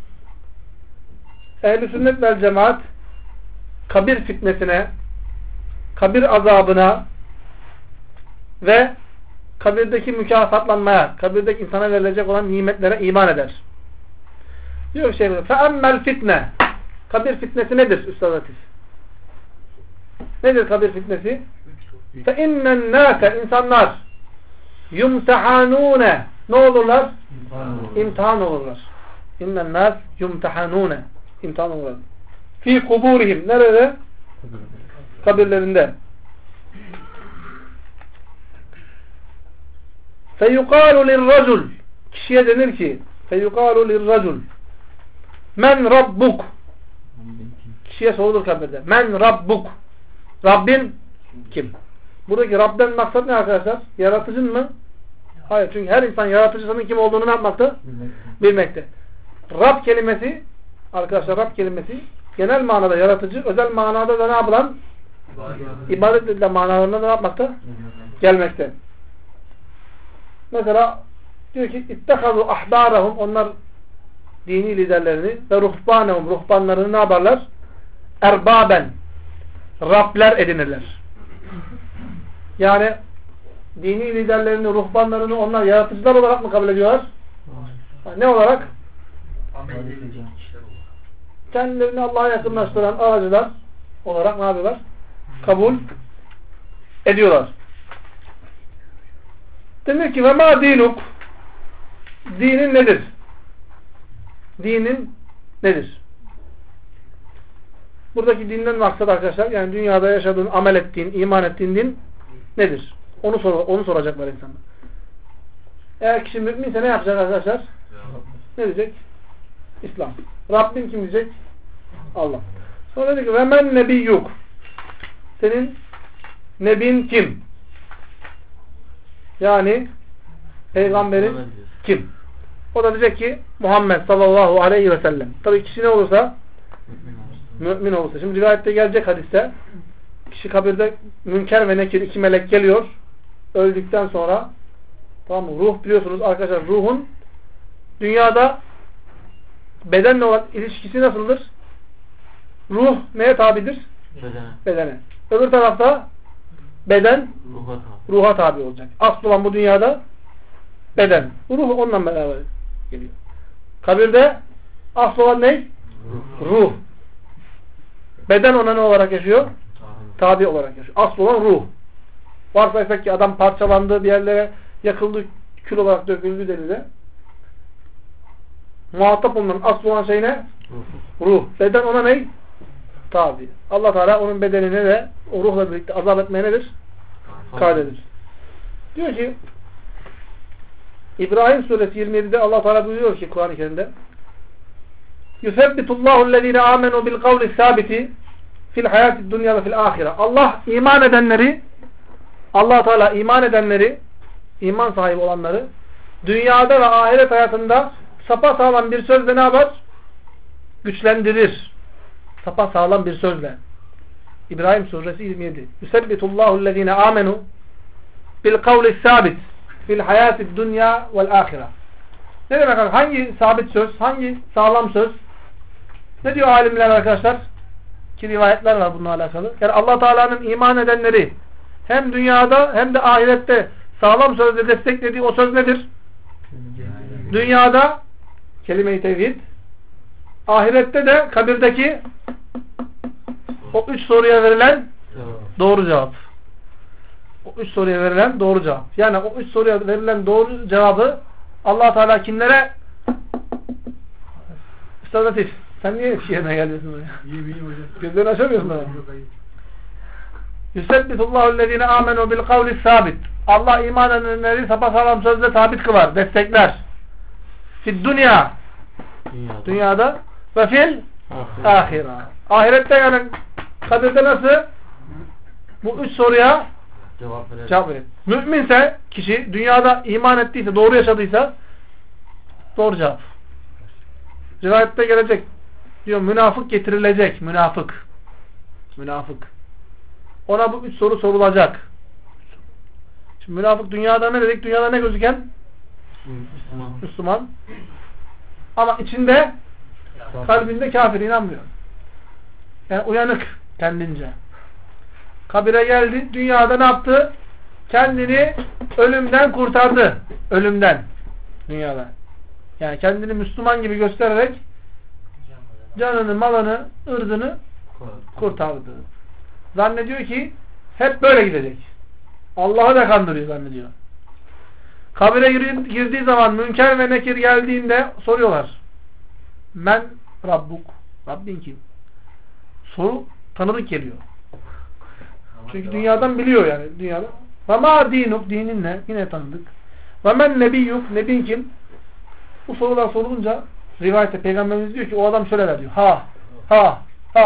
Ehl-i sünnet vel cemaat kabir fitnesine, kabir azabına ve kabirdeki mükafatlanmaya, kabirdeki insana verilecek olan nimetlere iman eder. Diyor şey, فَأَمَّا fitne. Kabir fitnesi nedir Üstad Latif? Nedir kabir fitnesi? فَاِنَّ النَّاسَ insanlar يُمْتَحَانُونَ ne olurlar? İmtihan olurlar. اِنَّ النَّاسِ يُمْتَحَانُونَ İmtihan olurlar. فِي kuburihim. Nerede? Kabirlerinde. فَيُقَالُ لِلرَّجُلِ kişiye denir ki فَيُقَالُ لِلرَّجُلِ men rabbuk kişiye sorulur kabirde. Men rabbuk Rabbin kim? Buradaki Rab'den maksat ne arkadaşlar? Yaratıcın mı? Hayır. Çünkü her insan yaratıcısının kim olduğunu ne yapmakta? Bilmekte. Rab kelimesi arkadaşlar Rab kelimesi genel manada yaratıcı, özel manada da ne yapılan? İbadet edilen manalarında ne yapmakta? Gelmekte. Mesela diyor ki ittehadu ahbarahum onlar dini liderlerini ve ruhbanehum ruhbanlarını ne yaparlar? Erbaben Rabler edinirler. Yani dini liderlerini, ruhbanlarını onlar yaratıcılar olarak mı kabul ediyorlar? Ne olarak? Kendilerini Allah'a yakınlaştıran aracılar olarak ne yapıyorlar? Kabul ediyorlar. Demek ki ve ma dinuk dinin nedir? Dinin nedir? Buradaki dinden maksat arkadaşlar yani dünyada yaşadığın, amel ettiğin, iman ettiğin din nedir? Onu soracaklar insanlar. Eğer kişi müminse ne yapacak arkadaşlar? Ne diyecek? İslam. Rabbin kim diyecek? Allah. Sonra dedi ki ve men nebiyyuk senin nebin kim? Yani peygamberin kim? O da diyecek ki Muhammed sallallahu aleyhi ve sellem. Tabii kişi ne olursa mümin olursa. Şimdi rivayette gelecek hadiste kişi kabirde münker ve nekir iki melek geliyor. Öldükten sonra tamam mı? Ruh biliyorsunuz arkadaşlar ruhun dünyada bedenle olan ilişkisi nasıldır? Ruh neye tabidir? Bedene. Öbür tarafta beden ruha tabi olacak. Asıl olan bu dünyada beden. Ruh onunla beraber geliyor. Kabirde asıl olan ne? Ruh. Beden ona ne olarak yaşıyor? Tabi olarak yaşıyor. Asıl olan ruh. Varsaysak ki adam parçalandı, bir yerlere yakıldı, kül olarak döküldü denildi. Muhatap olunan asıl olan şey ne? Ruh. Beden ona ne? Tabi. Allah Teala onun bedenine de o ruhla birlikte azap etmeye nedir? Kadedir. Diyor ki İbrahim suresi 27'de Allah Teala buyuruyor ki Kur'an-ı Kerim'de Yusebbitu ellezine amenu bil kavli sabiti fil hayatid dunya ve fil ahire. Allah iman edenleri Allah Teala iman edenleri iman sahibi olanları dünyada ve ahiret hayatında sapasağlam bir sözle ne yapar? Güçlendirir. Sapasağlam bir sözle. İbrahim suresi 27. Yusebbitullahu ellezine amenu bil kavli sabit fil hayatid dunya vel ahire. Ne demek arkadaşlar? Hangi sabit söz? Hangi sağlam söz? Ne diyor alimler arkadaşlar? Ki rivayetler var bununla alakalı. Yani Allah Teala'nın iman edenleri hem dünyada hem de ahirette sağlam sözle desteklediği o söz nedir? Dünyada kelime-i tevhid, ahirette de kabirdeki o 3 soruya verilen doğru cevap. O 3 soruya verilen doğru cevap. Yani o 3 soruya verilen doğru cevabı Allah Teala kimlere? Üstad Latif, sen niye eski yerine geliyorsun oraya? İyi hocam. Gözlerini açamıyorsun oraya. Yok, hayır. Yusebbitullahu ellezine amenu bil kavli sabit. Allah iman edenleri sapasağlam sözle sabit kılar, destekler. Fid dünya. Dünyada ve fil ahire. Ahirette yani kabirde nasıl? Bu 3 soruya cevap verir. Müminse kişi dünyada iman ettiyse, doğru yaşadıysa doğru cevap. Rivayette gelecek. Diyor münafık getirilecek. Münafık. Münafık. Ona bu 3 soru sorulacak. Şimdi münafık dünyada ne dedik? Dünyada ne gözüken? Müslüman. Ama içinde kalbinde kafir, inanmıyor. Yani uyanık kendince. Kabire geldi. Dünyada ne yaptı? Kendini ölümden kurtardı. Ölümden. Dünyada. Yani kendini Müslüman gibi göstererek canını, malını, ırzını kurtardı. Zannediyor ki hep böyle gidecek. Allah'ı da kandırıyor zannediyor. Kabire girdiği zaman Münker ve Nekir geldiğinde soruyorlar. Men Rabbuk. Rabbin kim? Soru tanıdık geliyor. Çünkü dünyadan biliyor yani. Dünyada. Ve ma dinuk. Dinin ne? Yine tanıdık. Ve men nebiyyuk. Nebin kim? Bu sorular sorulunca rivayette Peygamberimiz diyor ki o adam şöyle der diyor. Ha.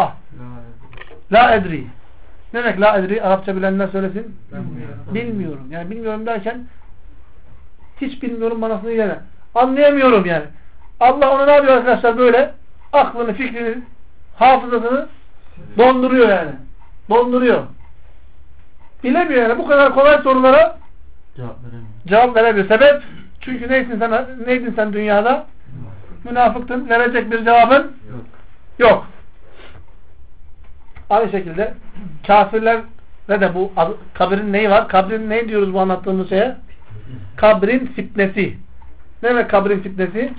La edri. Ne demek la edri? Arapça bilenler söylesin. Bilmiyorum. Yani bilmiyorum derken hiç bilmiyorum manasını yine. Anlayamıyorum yani. Allah onu ne yapıyor arkadaşlar böyle? Aklını, fikrini, hafızasını donduruyor yani. Donduruyor. Bilemiyor yani. Bu kadar kolay sorulara cevap veremiyor. Sebep? Çünkü neydin sen dünyada? Münafıktın. Verecek bir cevabın yok. Aynı şekilde kafirlerde de bu kabrin neyi var? Kabrin ne diyoruz bu anlattığımız şeye? Kabrin fitnesi. Ne demek kabrin fitnesi?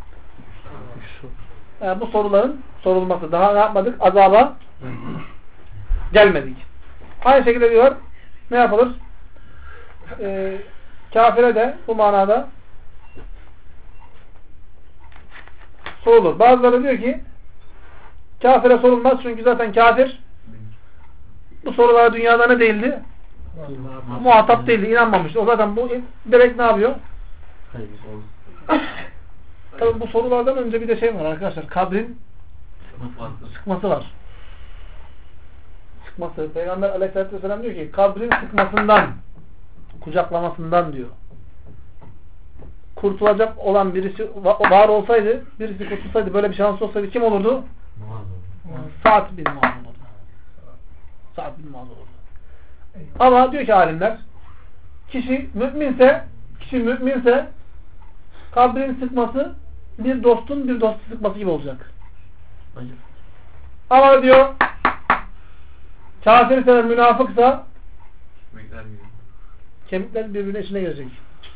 Yani bu soruların sorulması. Daha ne yapmadık? Azaba gelmedik. Aynı şekilde diyor ne yapılır? Kafire de bu manada sorulur. Bazıları diyor ki kafire sorulmaz çünkü zaten kafir bu sorulara dünyada ne değildi? Muhatap değildi. İnanmamıştı. O zaten bu direkt ne yapıyor? Tabii bu sorulardan önce bir de şey var arkadaşlar. Kabrin sıkması var. Sıkması. Peygamber Aleyhisselatü Vesselam diyor ki kabrin sıkmasından, kucaklamasından diyor. Kurtulacak olan birisi var olsaydı, birisi kurtulsaydı, böyle bir şans olsaydı kim olurdu? Sa'd bin Muaz olurdu. Sa'd bin Muaz olurdu. Ama diyor ki alimler, kişi müminse kabrin sıkması bir dostun bir dostu sıkması gibi olacak. Ama diyor kafirse ve münafıksa kemikler birbirine içine girecek.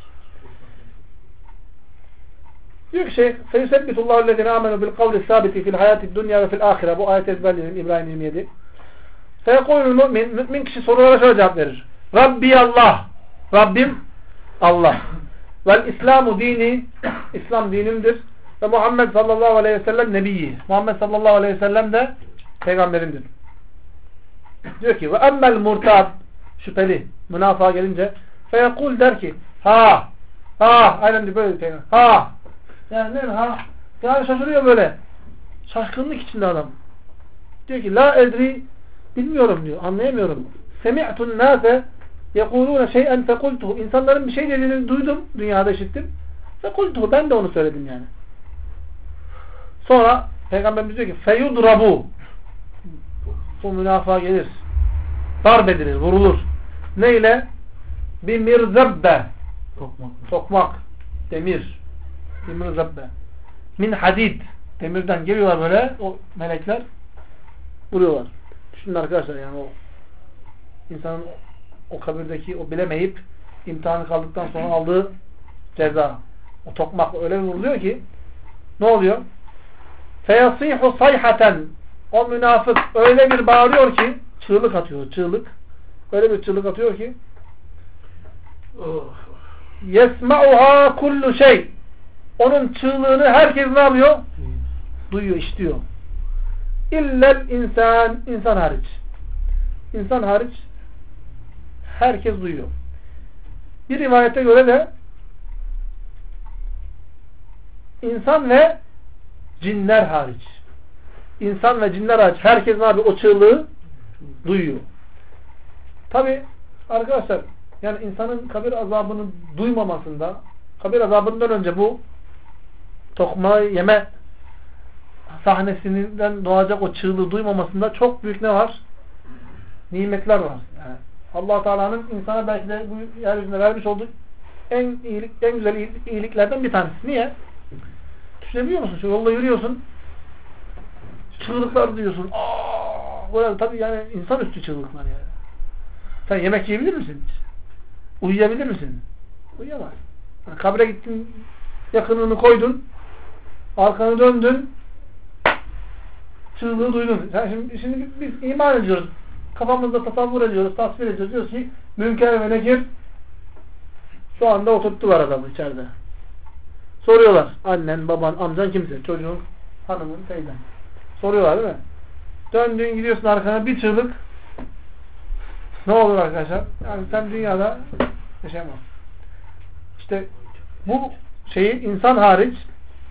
Diyor ki şey فَيُسَبِّتُ الَّذِينَ آمَنُوا بِالْقَوْلِ الثَّابِتِ فِي الْحَيَاةِ الدُّنْيَا وَفِي الْآخِرَةِ. Bu ayet ezberleyelim İbrahim 27. فَيَقُولُ mümin kişi sorulara şöyle cevap verir. Rabbi Allah. Rabbim Allah. Vel İslamu dini. İslam dinimdir. Ve Muhammed sallallahu aleyhi ve sellem nebiyyi. Muhammed sallallahu aleyhi ve sellem de peygamberimdir. Diyor ki ve emmel murtab, şüpheli münafığa gelince feyekul der ki aynen diyor böyle peygamber. Yani ne yani şaşırıyor böyle. Şaşkınlık içinde adam. Diyor ki la edri, bilmiyorum diyor. Anlayamıyorum. Semi'tun nase yekulune şey'en fekultuhu. İnsanların bir şey dediğini duydum. Dünyada işittim. Fekultuhu. Ben de onu söyledim yani. Sonra Peygamberimiz diyor ki feyudrabu. bu münafığa gelir. Darp edilir, vurulur. Neyle? Bir mirzebbe. Tokmak. Demir. Bir mirzebbe. Min hadid. Demirden geliyorlar böyle o melekler. Vuruyorlar. Düşünün arkadaşlar yani o insanın o kabirdeki o bilemeyip imtihanı kaldıktan sonra aldığı ceza. O tokmak öyle vuruluyor ki ne oluyor? Feyasihu sayhaten. O münafık öyle bir bağırıyor ki çığlık atıyor. Çığlık. Öyle bir çığlık atıyor ki yesma'uha kullu şey. Onun çığlığını herkes ne yapıyor? Duyuyor, işitiyor. İllel insan. İnsan hariç. İnsan hariç herkes duyuyor. Bir rivayete göre de insan ve cinler hariç. İnsan ve cinler hariç herkes ne yapıyor? O çığlığı duyuyor. Tabi arkadaşlar yani insanın kabir azabını duymamasında, kabir azabından önce bu tokmağı yeme sahnesinden doğacak o çığlığı duymamasında çok büyük ne var? Nimetler var. Yani Allah Teala'nın insana belki de bu yeryüzünde vermiş olduğu en güzel iyiliklerden bir tanesi. Niye? Düşünebiliyor musun? Şu yolda yürüyorsun. Çığlıklar duyuyorsun. Böyle tabii yani insanüstü çığlıklar yani. Sen yemek yiyebilir misin hiç? Uyuyabilir misin? Uyuyamaz. Yani kabre gittin, yakınını koydun, arkanı döndün, çığlığı duydun. Yani şimdi biz iman ediyoruz. Kafamızda tasavvur ediyoruz, tasvir ediyoruz. Diyoruz ki Münker ve Nekir şu anda oturttular adamı içeride. Soruyorlar. Annen, baban, amcan kimse? Çocuğun, hanımın, teyzen. Soruyorlar değil mi? Döndüğün gidiyorsun arkana bir çığlık. Ne olur arkadaşlar? Yani sen dünyada yaşayamazsın. İşte bu şeyi insan hariç,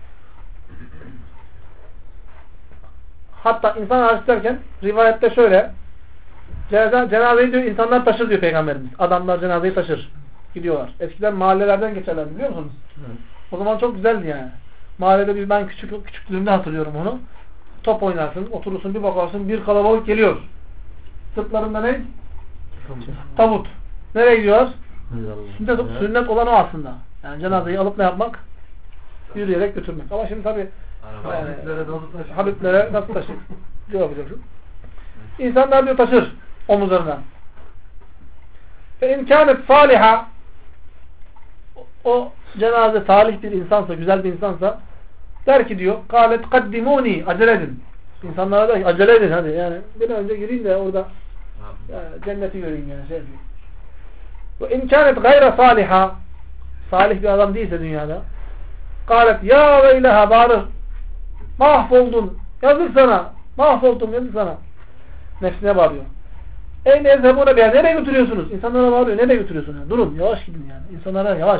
hatta insan hariç derken rivayette şöyle, cenazeyi diyor insanlar taşır diyor Peygamberimiz. Adamlar cenazeyi taşır. Gidiyorlar. Eskiden mahallelerden geçerler biliyor musunuz? Evet. O zaman çok güzeldi yani. Mahallede ben küçüklüğümde hatırlıyorum onu. Top oynarsın, oturursun, bir bakarsın bir kalabalık geliyor. Sırtlarında ne? Tabut. Nereye gidiyorlar? Sünnet olan o aslında. Yani cenazeyi alıp ne yapmak? Yürüyerek götürmek. Ama şimdi tabi Habiblere nasıl taşır? Cevap ediyorsun. İnsanlar diyor taşır omuzlarından. Ve imkânet saliha, o cenaze salih bir insansa, güzel bir insansa der ki diyor, kâlet kaddimûni, acele edin. İnsanlara der ki acele edin hadi yani bir önce gireyim de orada yani cenneti göreyim yani şey yapayım. Ve imkânet gayra saliha, salih bir adam değilse dünyada, kâlet ya veyleha, bağırır, mahvoldun, yazık sana, mahvoldum, yazık sana. Nefsine bağırıyor. Ey nezhebûne biha, nereye götürüyorsunuz? İnsanlara bağırıyor, nereye götürüyorsunuz? Yani? Durun, yavaş gidin yani. İnsanlara yavaş.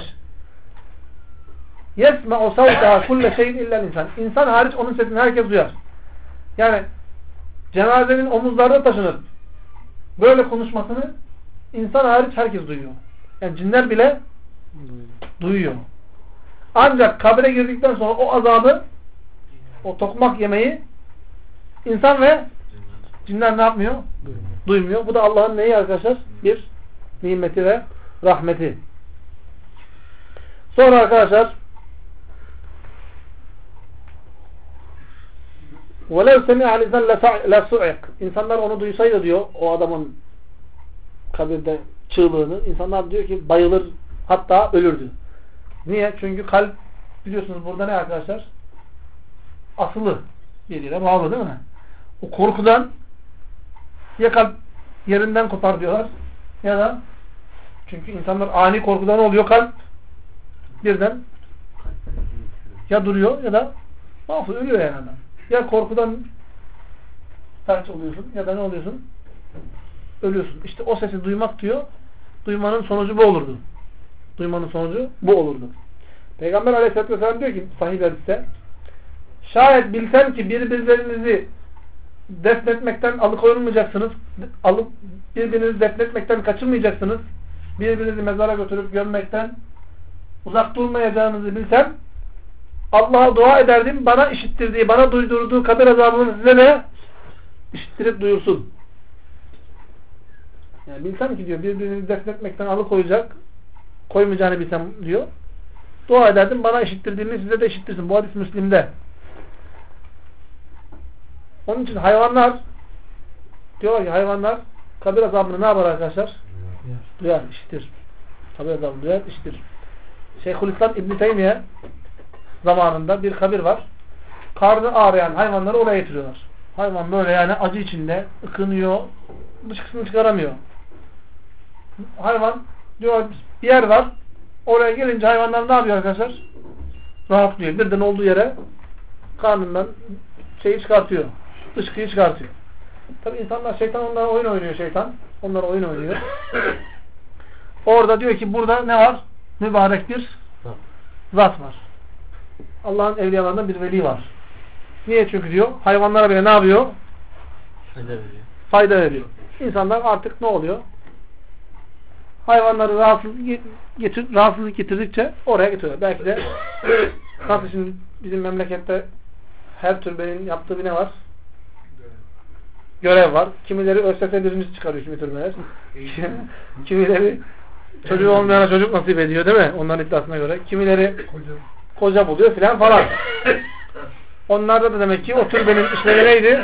Yesme'u savtaha kulle şeyin illel insan. İnsan hariç onun sesini herkes duyar. Yani cenazenin omuzlarda taşınır. Böyle konuşmasını insan hariç herkes duyuyor. Yani cinler bile duyuyor. Ancak kabre girdikten sonra o azabı, o tokmak yemeği insan ve cinler ne yapmıyor? Duymuyor. Bu da Allah'ın neyi arkadaşlar? Bir nimeti ve rahmeti. Sonra arkadaşlar وَلَوْ سَمِعَ لِذَنْ لَسُعِقْ İnsanlar onu duysaydı diyor o adamın kabirde çığlığını, insanlar diyor ki bayılır, hatta ölürdü. Niye? Çünkü kalp biliyorsunuz burada ne arkadaşlar? Asılı bir yere bağlı değil mi? O korkudan ya kalp yerinden kopar diyorlar ya da çünkü insanlar ani korkudan oluyor, kalp birden ya duruyor ya da mahvolur, ölüyor yani adam. Ya korkudan felç oluyorsun ya da ne oluyorsun? Ölüyorsun. İşte o sesi duymak diyor, duymanın sonucu bu olurdu. Duymanın sonucu bu olurdu. Peygamber Aleyhisselatü Vesselam diyor ki sahih hadiste, şayet bilsem ki birbirlerinizi defnetmekten alıkoyulmayacaksınız, birbirinizi defnetmekten kaçınmayacaksınız, birbirinizi mezara götürüp gömmekten uzak durmayacağınızı bilsem, Allah'a dua ederdim, bana işittirdiği, bana duydurduğu kabir azabını size de işittirip duyursun. Yani bilsem ki diyor birbirini defnetmekten alıkoyacak, koymayacağını bilsem diyor. Dua ederdim bana işittirdiğini size de işittirsin. Bu hadis Müslim'de. Onun için hayvanlar diyorlar ki hayvanlar kabir azabını ne yapar arkadaşlar? Duyar, işitir. Kabir azabını duyar, işitir. Şeyhülislam İbn Teymiye zamanında bir kabir var. Karnı ağrıyan hayvanları oraya getiriyorlar. Hayvan böyle yani acı içinde ıkınıyor, dışkısını çıkaramıyor. Hayvan diyor bir yer var. Oraya gelince hayvanlar ne yapıyor arkadaşlar? Rahatlıyor. Birden olduğu yere karnından şeyi çıkartıyor. Dışkıyı çıkartıyor. Tabi insanlar, şeytan onlara oyun oynuyor şeytan. Onlara oyun oynuyor. Orada diyor ki burada ne var? Mübarek bir zat var. Allah'ın evliyalarından bir veli var. Niye? Çünkü diyor hayvanlara bile ne yapıyor? Fayda veriyor. İnsanlar artık ne oluyor? Hayvanları rahatsızlık getirdikçe oraya getiriyor. Belki de nasıl şimdi bizim memlekette her türbenin yaptığı bir ne var? Görev var. Kimileri ÖSS birincisi çıkarıyor kimi türbeler. Kimileri çocuğu olmayana çocuk nasip ediyor değil mi? Onların iddiasına göre. Kimileri koca buluyor filan falan. Onlarda da demek ki o türbenin işlevi neydi?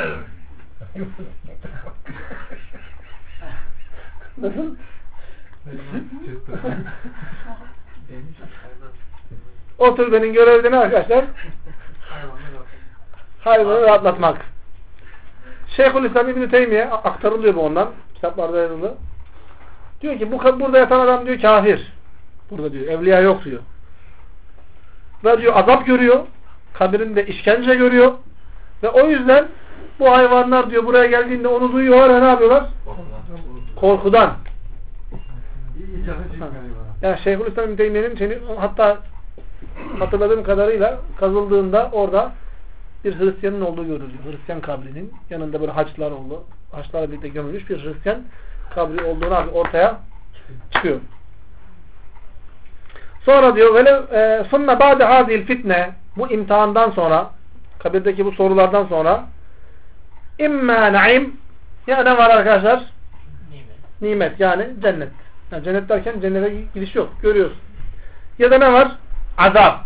Nasıl? O türbenin görevi de ne arkadaşlar? Hayvanı rahatlatmak. Şeyhülislam İbn Teymiye aktarılıyor bu ondan. Kitaplarda yazılı. Diyor ki burada yatan adam diyor kafir. Burada diyor evliya yok diyor. Ve diyor azap görüyor. Kabirinde işkence görüyor. Ve o yüzden bu hayvanlar diyor buraya geldiğinde onu duyuyorlar ve ne yapıyorlar? Korkudan. Yani Şeyhülislam İbn Teymiye'nin hatta hatırladığım kadarıyla kazıldığında orada bir Hristiyanın olduğu görülüyor. Hristiyan kabrinin yanında böyle haçlar oldu. Haçlarla birlikte gömülmüş bir Hristiyan kabri olduğunu ortaya çıkıyor. Sonra diyor böyle sonra ba'de hazil fitne, bu imtihandan sonra, kabirdeki bu sorulardan sonra imma naim, ya ne var arkadaşlar? Nimet yani cennet. Yani cennet derken cennete gidiş yok. Görüyorsun. Ya da ne var? Azap.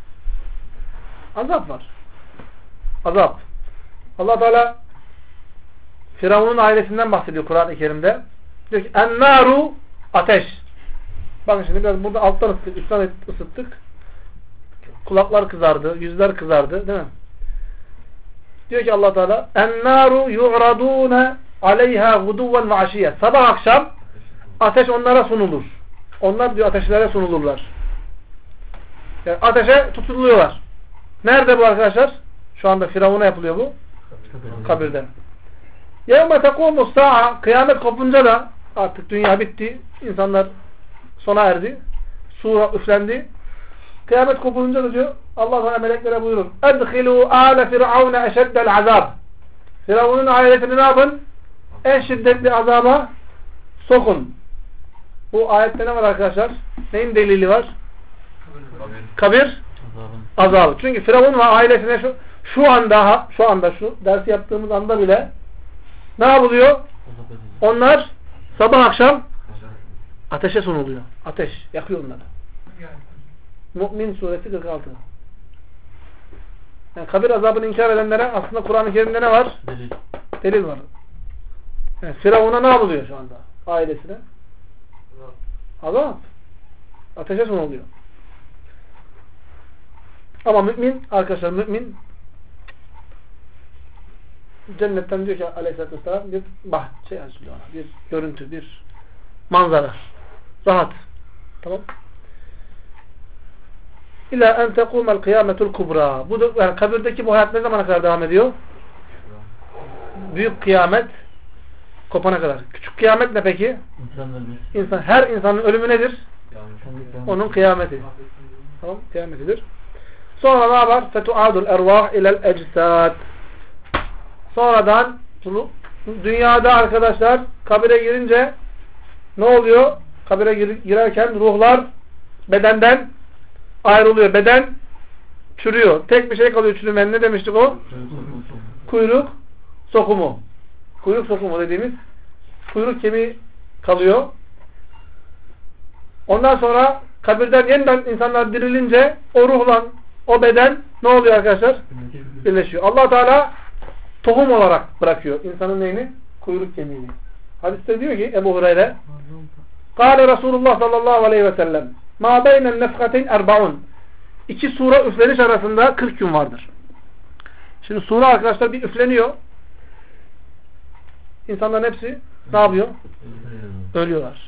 Azap var. Azap. Allah Teala Firavun'un ailesinden bahsediyor Kur'an-ı Kerim'de. Diyor ki en-naru, ateş. Bakın şimdi biraz burada alttan ısıttık, üstten ısıttık. Kulaklar kızardı, yüzler kızardı, değil mi? Diyor ki Allah Teala en-naru yu'raduna aleyha guduven ve aşiyye. Sabah akşam ateş onlara sunulur. Onlar diyor ateşlere sunulurlar. Yani ateşe tutuluyorlar. Nerede bu arkadaşlar? Şu anda Firavun'a yapılıyor bu. Kabirde. يَوْمَ تَقُومُ السَّاعَ, kıyamet kopunca da artık dünya bitti. İnsanlar sona erdi. Sura üflendi. Kıyamet kopunca da diyor Allah Teala meleklere buyurur. اَدْخِلُوا آلَ فِرْعَوْنَ اَشَدَّ الْعَذَابِ. Firavun'un ailesini ne yapın? En şiddetli azaba sokun. Bu ayette ne var arkadaşlar? Neyin delili var? Kabir azabı. Çünkü Firavun ve ailesine şu anda şu dersi yaptığımız anda bile ne yapılıyor? Onlar sabah akşam ateşe sunuluyor. Ateş yakıyor onları. Mü'min suresi 46. Yani kabir azabını inkar edenlere aslında Kur'an-ı Kerim'de ne var? Delil var. Yani Firavun'a ne yapılıyor şu anda? Ailesine. Azap. Ateşe sunuluyor. Ama mümin, arkadaşlar mümin cennetten diyor ki aleyhissalatü vesselam bir bahçe açılıyor ona. Bir görüntü, bir manzara. Rahat. Tamam. İlâ en tekûmel kıyametul kubra. Bu da, yani kabirdeki bu hayat ne zamana kadar devam ediyor? Büyük kıyamet kopana kadar. Küçük kıyamet ne peki? Her insanın ölümü nedir? Onun kıyameti. Tamam, kıyametidir. Sonra ne var? Fetu'adul ervah ilel ecsad. Sonradan dünyada arkadaşlar kabire girince ne oluyor? Kabire girerken ruhlar bedenden ayrılıyor. Beden çürüyor. Tek bir şey kalıyor çürümeyen. Ne demiştik o? Kuyruk sokumu. Kuyruk sokumu dediğimiz kuyruk kemiği kalıyor. Ondan sonra kabirden yeniden insanlar dirilince o ruhla o beden ne oluyor arkadaşlar? Birleşiyor. Allah Teala tohum olarak bırakıyor insanın neyini? Kuyruk kemiğini. Hadiste diyor ki Ebu Hureyre Kâle Resulullah sallallahu aleyhi ve sellem mâ beynen nefkateyn erba'un 2 sura üfleniş arasında 40 gün vardır. Şimdi sura arkadaşlar bir üfleniyor. İnsanların hepsi ne yapıyor? Ölüyorlar.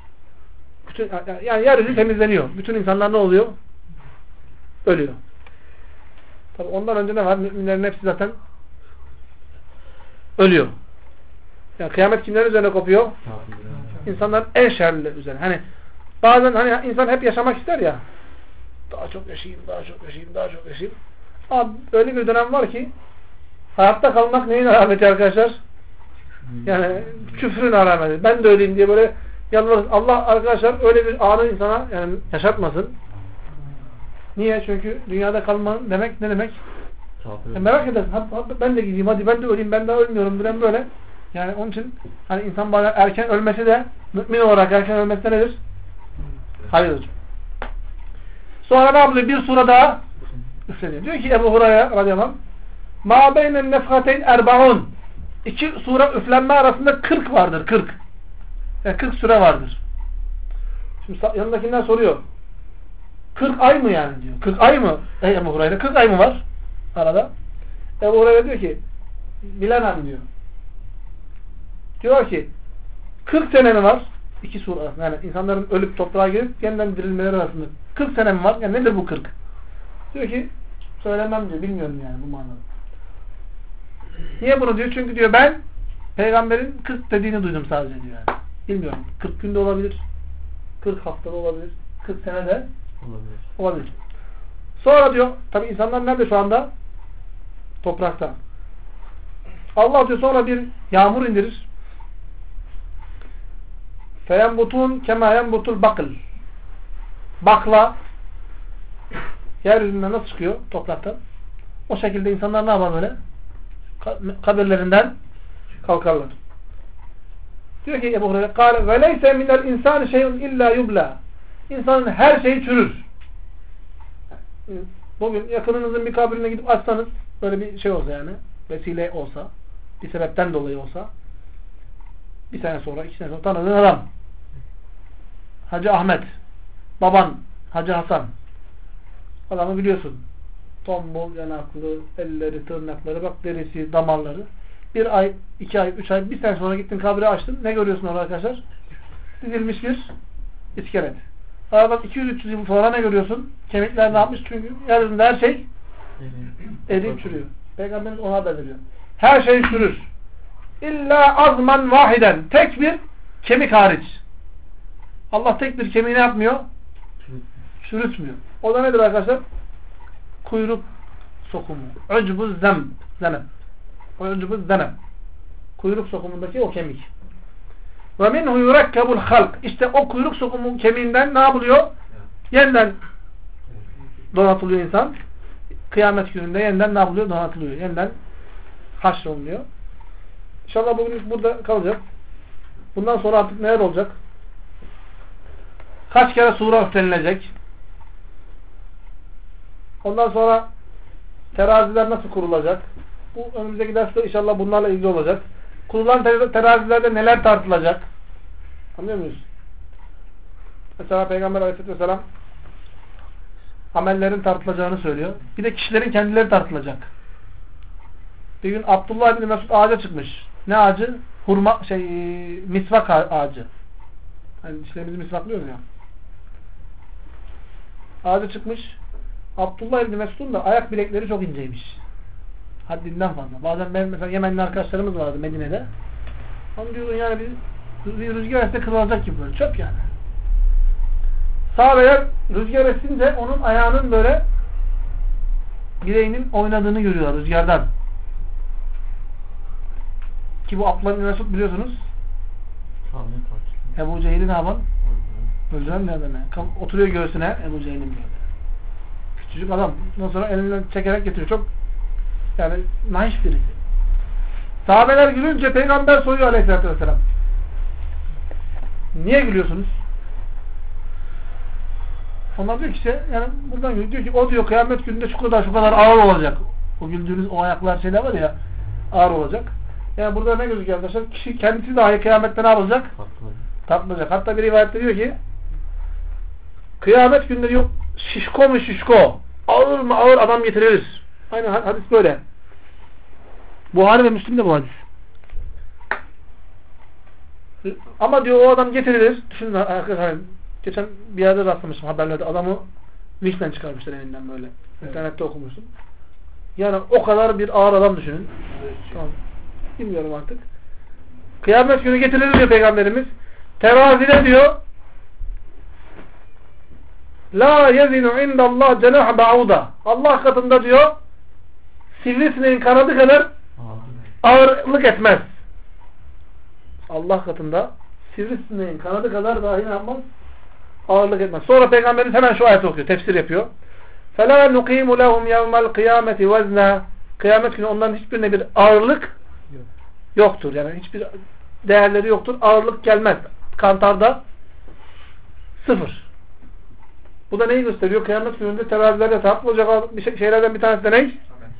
Yani yeryüzü temizleniyor. Bütün insanlar ne oluyor? Ölüyor. Tabi ondan önce ne var? Müminlerin hepsi zaten ölüyor. Yani kıyamet kimlerin üzerine kopuyor? İnsanların en şerlileri üzerine. Hani bazen hani insan hep yaşamak ister ya. Daha çok yaşayayım, daha çok yaşayayım, daha çok yaşayayım. Ama öyle bir dönem var ki hayatta kalmak neyin alameti arkadaşlar? Yani küfrün alameti. Ben de öleyim diye böyle yalvarırız. Allah arkadaşlar öyle bir anı insana yani yaşatmasın. Niye? Çünkü dünyada kalmanın demek ne demek? Merak edersin. Ben de gideyim, hadi ben de öleyim, ben daha ölmüyorum. Ben böyle. Yani onun için hani insan bazen erken ölmesi de mümin olarak erken ölmesi de nedir? Hayırdır. Sonra ne yapıyor? Bir sure daha üfleniyor. Diyor ki Ebu Hureyre radıyallahu anh مَا بَيْنَ النَّفْخَتَيْنِ اَرْبَعُونَ 2 sure üflenme arasında 40 vardır. 40. Yani 40 süre vardır. Şimdi yanındakinden soruyor. 40 ay mı yani diyor. 40 ay mı? Ey Ebu Hureyre 40 ay mı var arada? Ebu Hureyre diyor ki bilemem diyor. Diyor ki 40 sene mi var? 2 sure arasında. Yani insanların ölüp toprağa girip yeniden dirilmeleri arasında 40 sene mi var? Yani nedir bu 40? Diyor ki söylemem diyor. Bilmiyorum yani bu manada. Niye bunu diyor? Çünkü diyor ben peygamberin 40 dediğini duydum sadece diyor yani. Bilmiyorum. 40 günde olabilir. 40 haftada olabilir. 40 senede olabilir. Sonra diyor tabi insanlar nerede şu anda? Toprakta. Allah diyor sonra bir yağmur indirir. فَيَنْبُتُونَ كَمَا يَنْبُتُ الْبَقْلِ Bakla yeryüzünden nasıl çıkıyor topraktan? O şekilde insanlar ne yapar böyle? Kabirlerinden kalkarlar. Diyor ki Ebu Hureyre قَالَ وَلَيْسَ مِنَ الْاِنْسَانِ شَيْءٌ اِلَّا يُبْلَى İnsanın her şeyi çürür. Bugün yakınınızın bir kabrine gidip açsanız böyle bir şey olsa yani vesile olsa bir sebepten dolayı olsa bir sene sonra, 2 sene sonra tanıdığın adam Hacı Ahmet baban Hacı Hasan adamı biliyorsun. Tombul, yanaklı, elleri, tırnakları, bak derisi, damarları. 1 ay, 2 ay, 3 ay, 1 sene sonra gittin kabri açtın. Ne görüyorsun orada arkadaşlar? Dizilmiş bir iskelet. Aradan 200-300 yıl sonra ne görüyorsun? Kemikler ne yapmış? Çünkü yeryüzünde her şey eriyip çürüyor. Peygamberimiz ona haber veriyor. Her şey çürür. İlla azman vahiden. Tek bir kemik hariç. Allah tek bir kemiği ne yapmıyor? Çürütmüyor. O da nedir arkadaşlar? Kuyruk sokumu. Ucbuz zenem. Ucbuz zenem. Kuyruk sokumundaki o kemik. Ve minhu yurekkebul halk. İşte o kuyruk sokumu kemiğinden ne yapılıyor? Yeniden donatılıyor insan. Kıyamet gününde yeniden ne yapılıyor? Donatılıyor. Yeniden haşrolunuyor. İnşallah bugün burada kalacak. Bundan sonra artık neler olacak? Kaç kere sure üflenilecek? Ondan sonra teraziler nasıl kurulacak? Bu önümüzdeki derste inşallah bunlarla ilgili olacak. Kurulan terazilerde neler tartılacak? Anlıyor muyuz? Mesela Peygamber Aleyhisselatü Vesselam amellerin tartılacağını söylüyor. Bir de kişilerin kendileri tartılacak. Bir gün Abdullah bin Mesud ağaca çıkmış. Ne ağacı? Hurma, misvak ağacı. Hani dişlerimizi misvaklıyoruz ya. Ağaca çıkmış. Abdullah bin Mesud'un da ayak bilekleri çok inceymiş. Haddinden fazla. Bazen benim mesela Yemenli arkadaşlarımız vardı Medine'de. Onu diyorsun yani bir rüzgar esse kırılacak gibi böyle. Çöp yani. Sahabeler rüzgar esince onun ayağının böyle bileğinin oynadığını görüyorlar rüzgardan. Ki bu Abdullah bin Mesud biliyorsunuz. Ebu Cehil'i ne yapan? Öldüren bir adam. Oturuyor göğsüne Ebu Cehil'in böyle. Küçücük adam. Ondan sonra elinden çekerek getiriyor. Çok yani naif birisi. Sahabeler gülünce Peygamber soruyor Aleyhisselatü Vesselam. Niye gülüyorsunuz? Onlar diyor ki işte, yani buradan diyor ki o diyor kıyamet gününde şu kadar ağır olacak. O güldüğünüz o ayaklar şeyler var ya, ağır olacak. Yani burada ne gözüküyor arkadaşlar? Kişi kendisi dahi kıyamette ne yapacak? Tartılacak. Hatta bir rivayette diyor ki kıyamet gününde diyor şişko mu şişko, ağır mı ağır adam getirilir. Aynen hadis böyle. Buhari ve Müslim'de bu hadis. Ama diyor o adam getirilir. Düşünün arkadaşlar, geçen bir yerde rastlamıştım haberlerde, adamı vinçle çıkarmışlar evinden böyle. İnternette okumuştum. Yani o kadar bir ağır adam düşünün. Tamam. Bilmiyorum artık. Kıyamet günü getirilir diyor Peygamberimiz. Terazide diyor la yezinu indallah cenah ba'uda. Allah katında diyor sivrisineğin kanadı kadar ağırlık etmez. Allah katında sivrisineğin kanadı kadar dahi ne yapmaz? Ağırlık etmez. Sonra Peygamberimiz hemen şu ayeti okuyor. Tefsir yapıyor. فَلَا نُقِيمُ لَهُمْ يَوْمَ الْقِيَامَةِ وَزْنًا. Kıyamet günü onların hiçbirine bir ağırlık yoktur. Yani hiçbir değerleri yoktur. Ağırlık gelmez. Kantarda sıfır. Bu da neyi gösteriyor? Kıyamet gününde terazilerde tartılacak bir şeylerden bir tanesi de ne?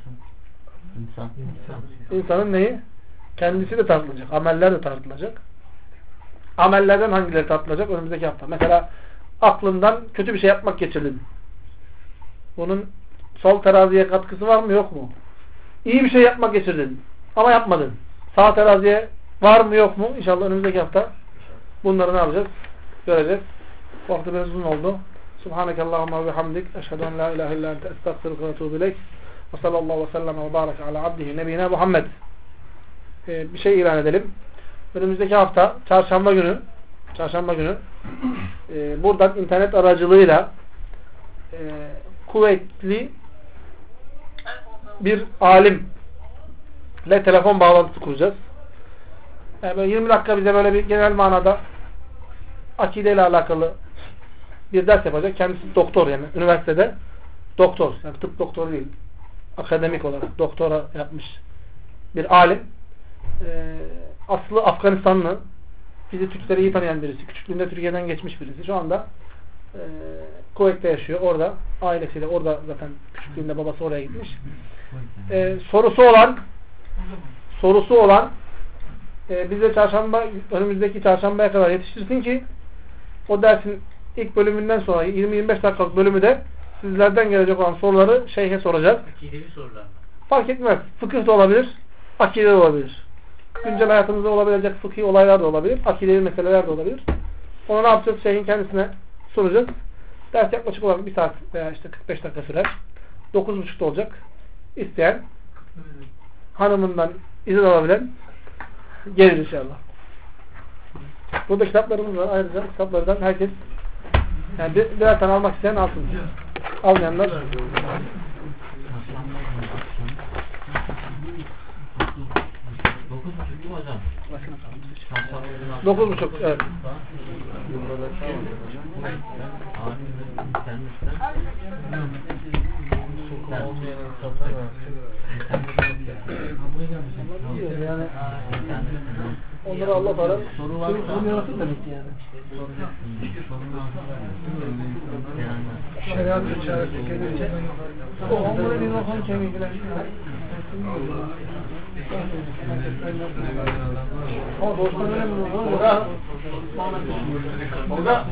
İnsanın neyi? Kendisi de tartılacak. Ameller de tartılacak. Amellerden hangileri tartılacak? Önümüzdeki hafta. Mesela aklından kötü bir şey yapmak geçirdin. Bunun sol teraziye katkısı var mı yok mu? İyi bir şey yapmak geçirdin ama yapmadın. Sağ teraziye var mı yok mu? İnşallah önümüzdeki hafta bunları ne yapacağız? Göreceğiz. Bu hafta biraz uzun oldu. Subhanekallahumma ve hamdik. Eşhedü en la ilahe illa ente estağfiruke ve etûbü ileyk. Ve sallallahu ve sellem ve baraka ala abdihi nebiyina Muhammed. Bir şey ilan edelim. Önümüzdeki hafta çarşamba günü buradan internet aracılığıyla kuvvetli bir alimle telefon bağlantısı kuracağız. Yani böyle 20 dakika bize böyle bir genel manada akideyle alakalı bir ders yapacak. Kendisi doktor, yani üniversitede doktor. Yani tıp doktoru değil. Akademik olarak doktora yapmış bir alim. Aslı Afganistanlı. Bizi Türkleri iyi tanıyan birisi. Küçüklüğünde Türkiye'den geçmiş birisi. Şu anda Kuveyt'te yaşıyor. Orada. Ailesiyle orada zaten küçüklüğünde babası oraya gitmiş. Sorusu olan bize önümüzdeki çarşambaya kadar yetiştirsin ki o dersin ilk bölümünden sonra 20-25 dakikalık bölümü de sizlerden gelecek olan soruları şeyhe soracağız. Akidevi sorular. Fark etmez. Fıkıh da olabilir. Akide de olabilir. Güncel hayatımızda olabilecek fıkhi olaylar da olabilir. Akidevi meseleler de olabilir. Onu ne yapacağız? Şeyhin kendisine soracağız. Ders yaklaşık olarak 1 saat veya işte 45 dakika sürer. 9.30'da olacak. İsteyen hanımından izin alabilen gelir inşallah. Burada kitaplarımız var. Ayrıca kitaplardan herkes yani birer tane almak isteyen alsın. Almayanlar 9.30 evet. Yani onları Allah Teala soru yaratır demek ki yani. Şeriat içerisinde gelince onlara bir bakalım kemikler. Ama dostlar öyle mi olur? Orada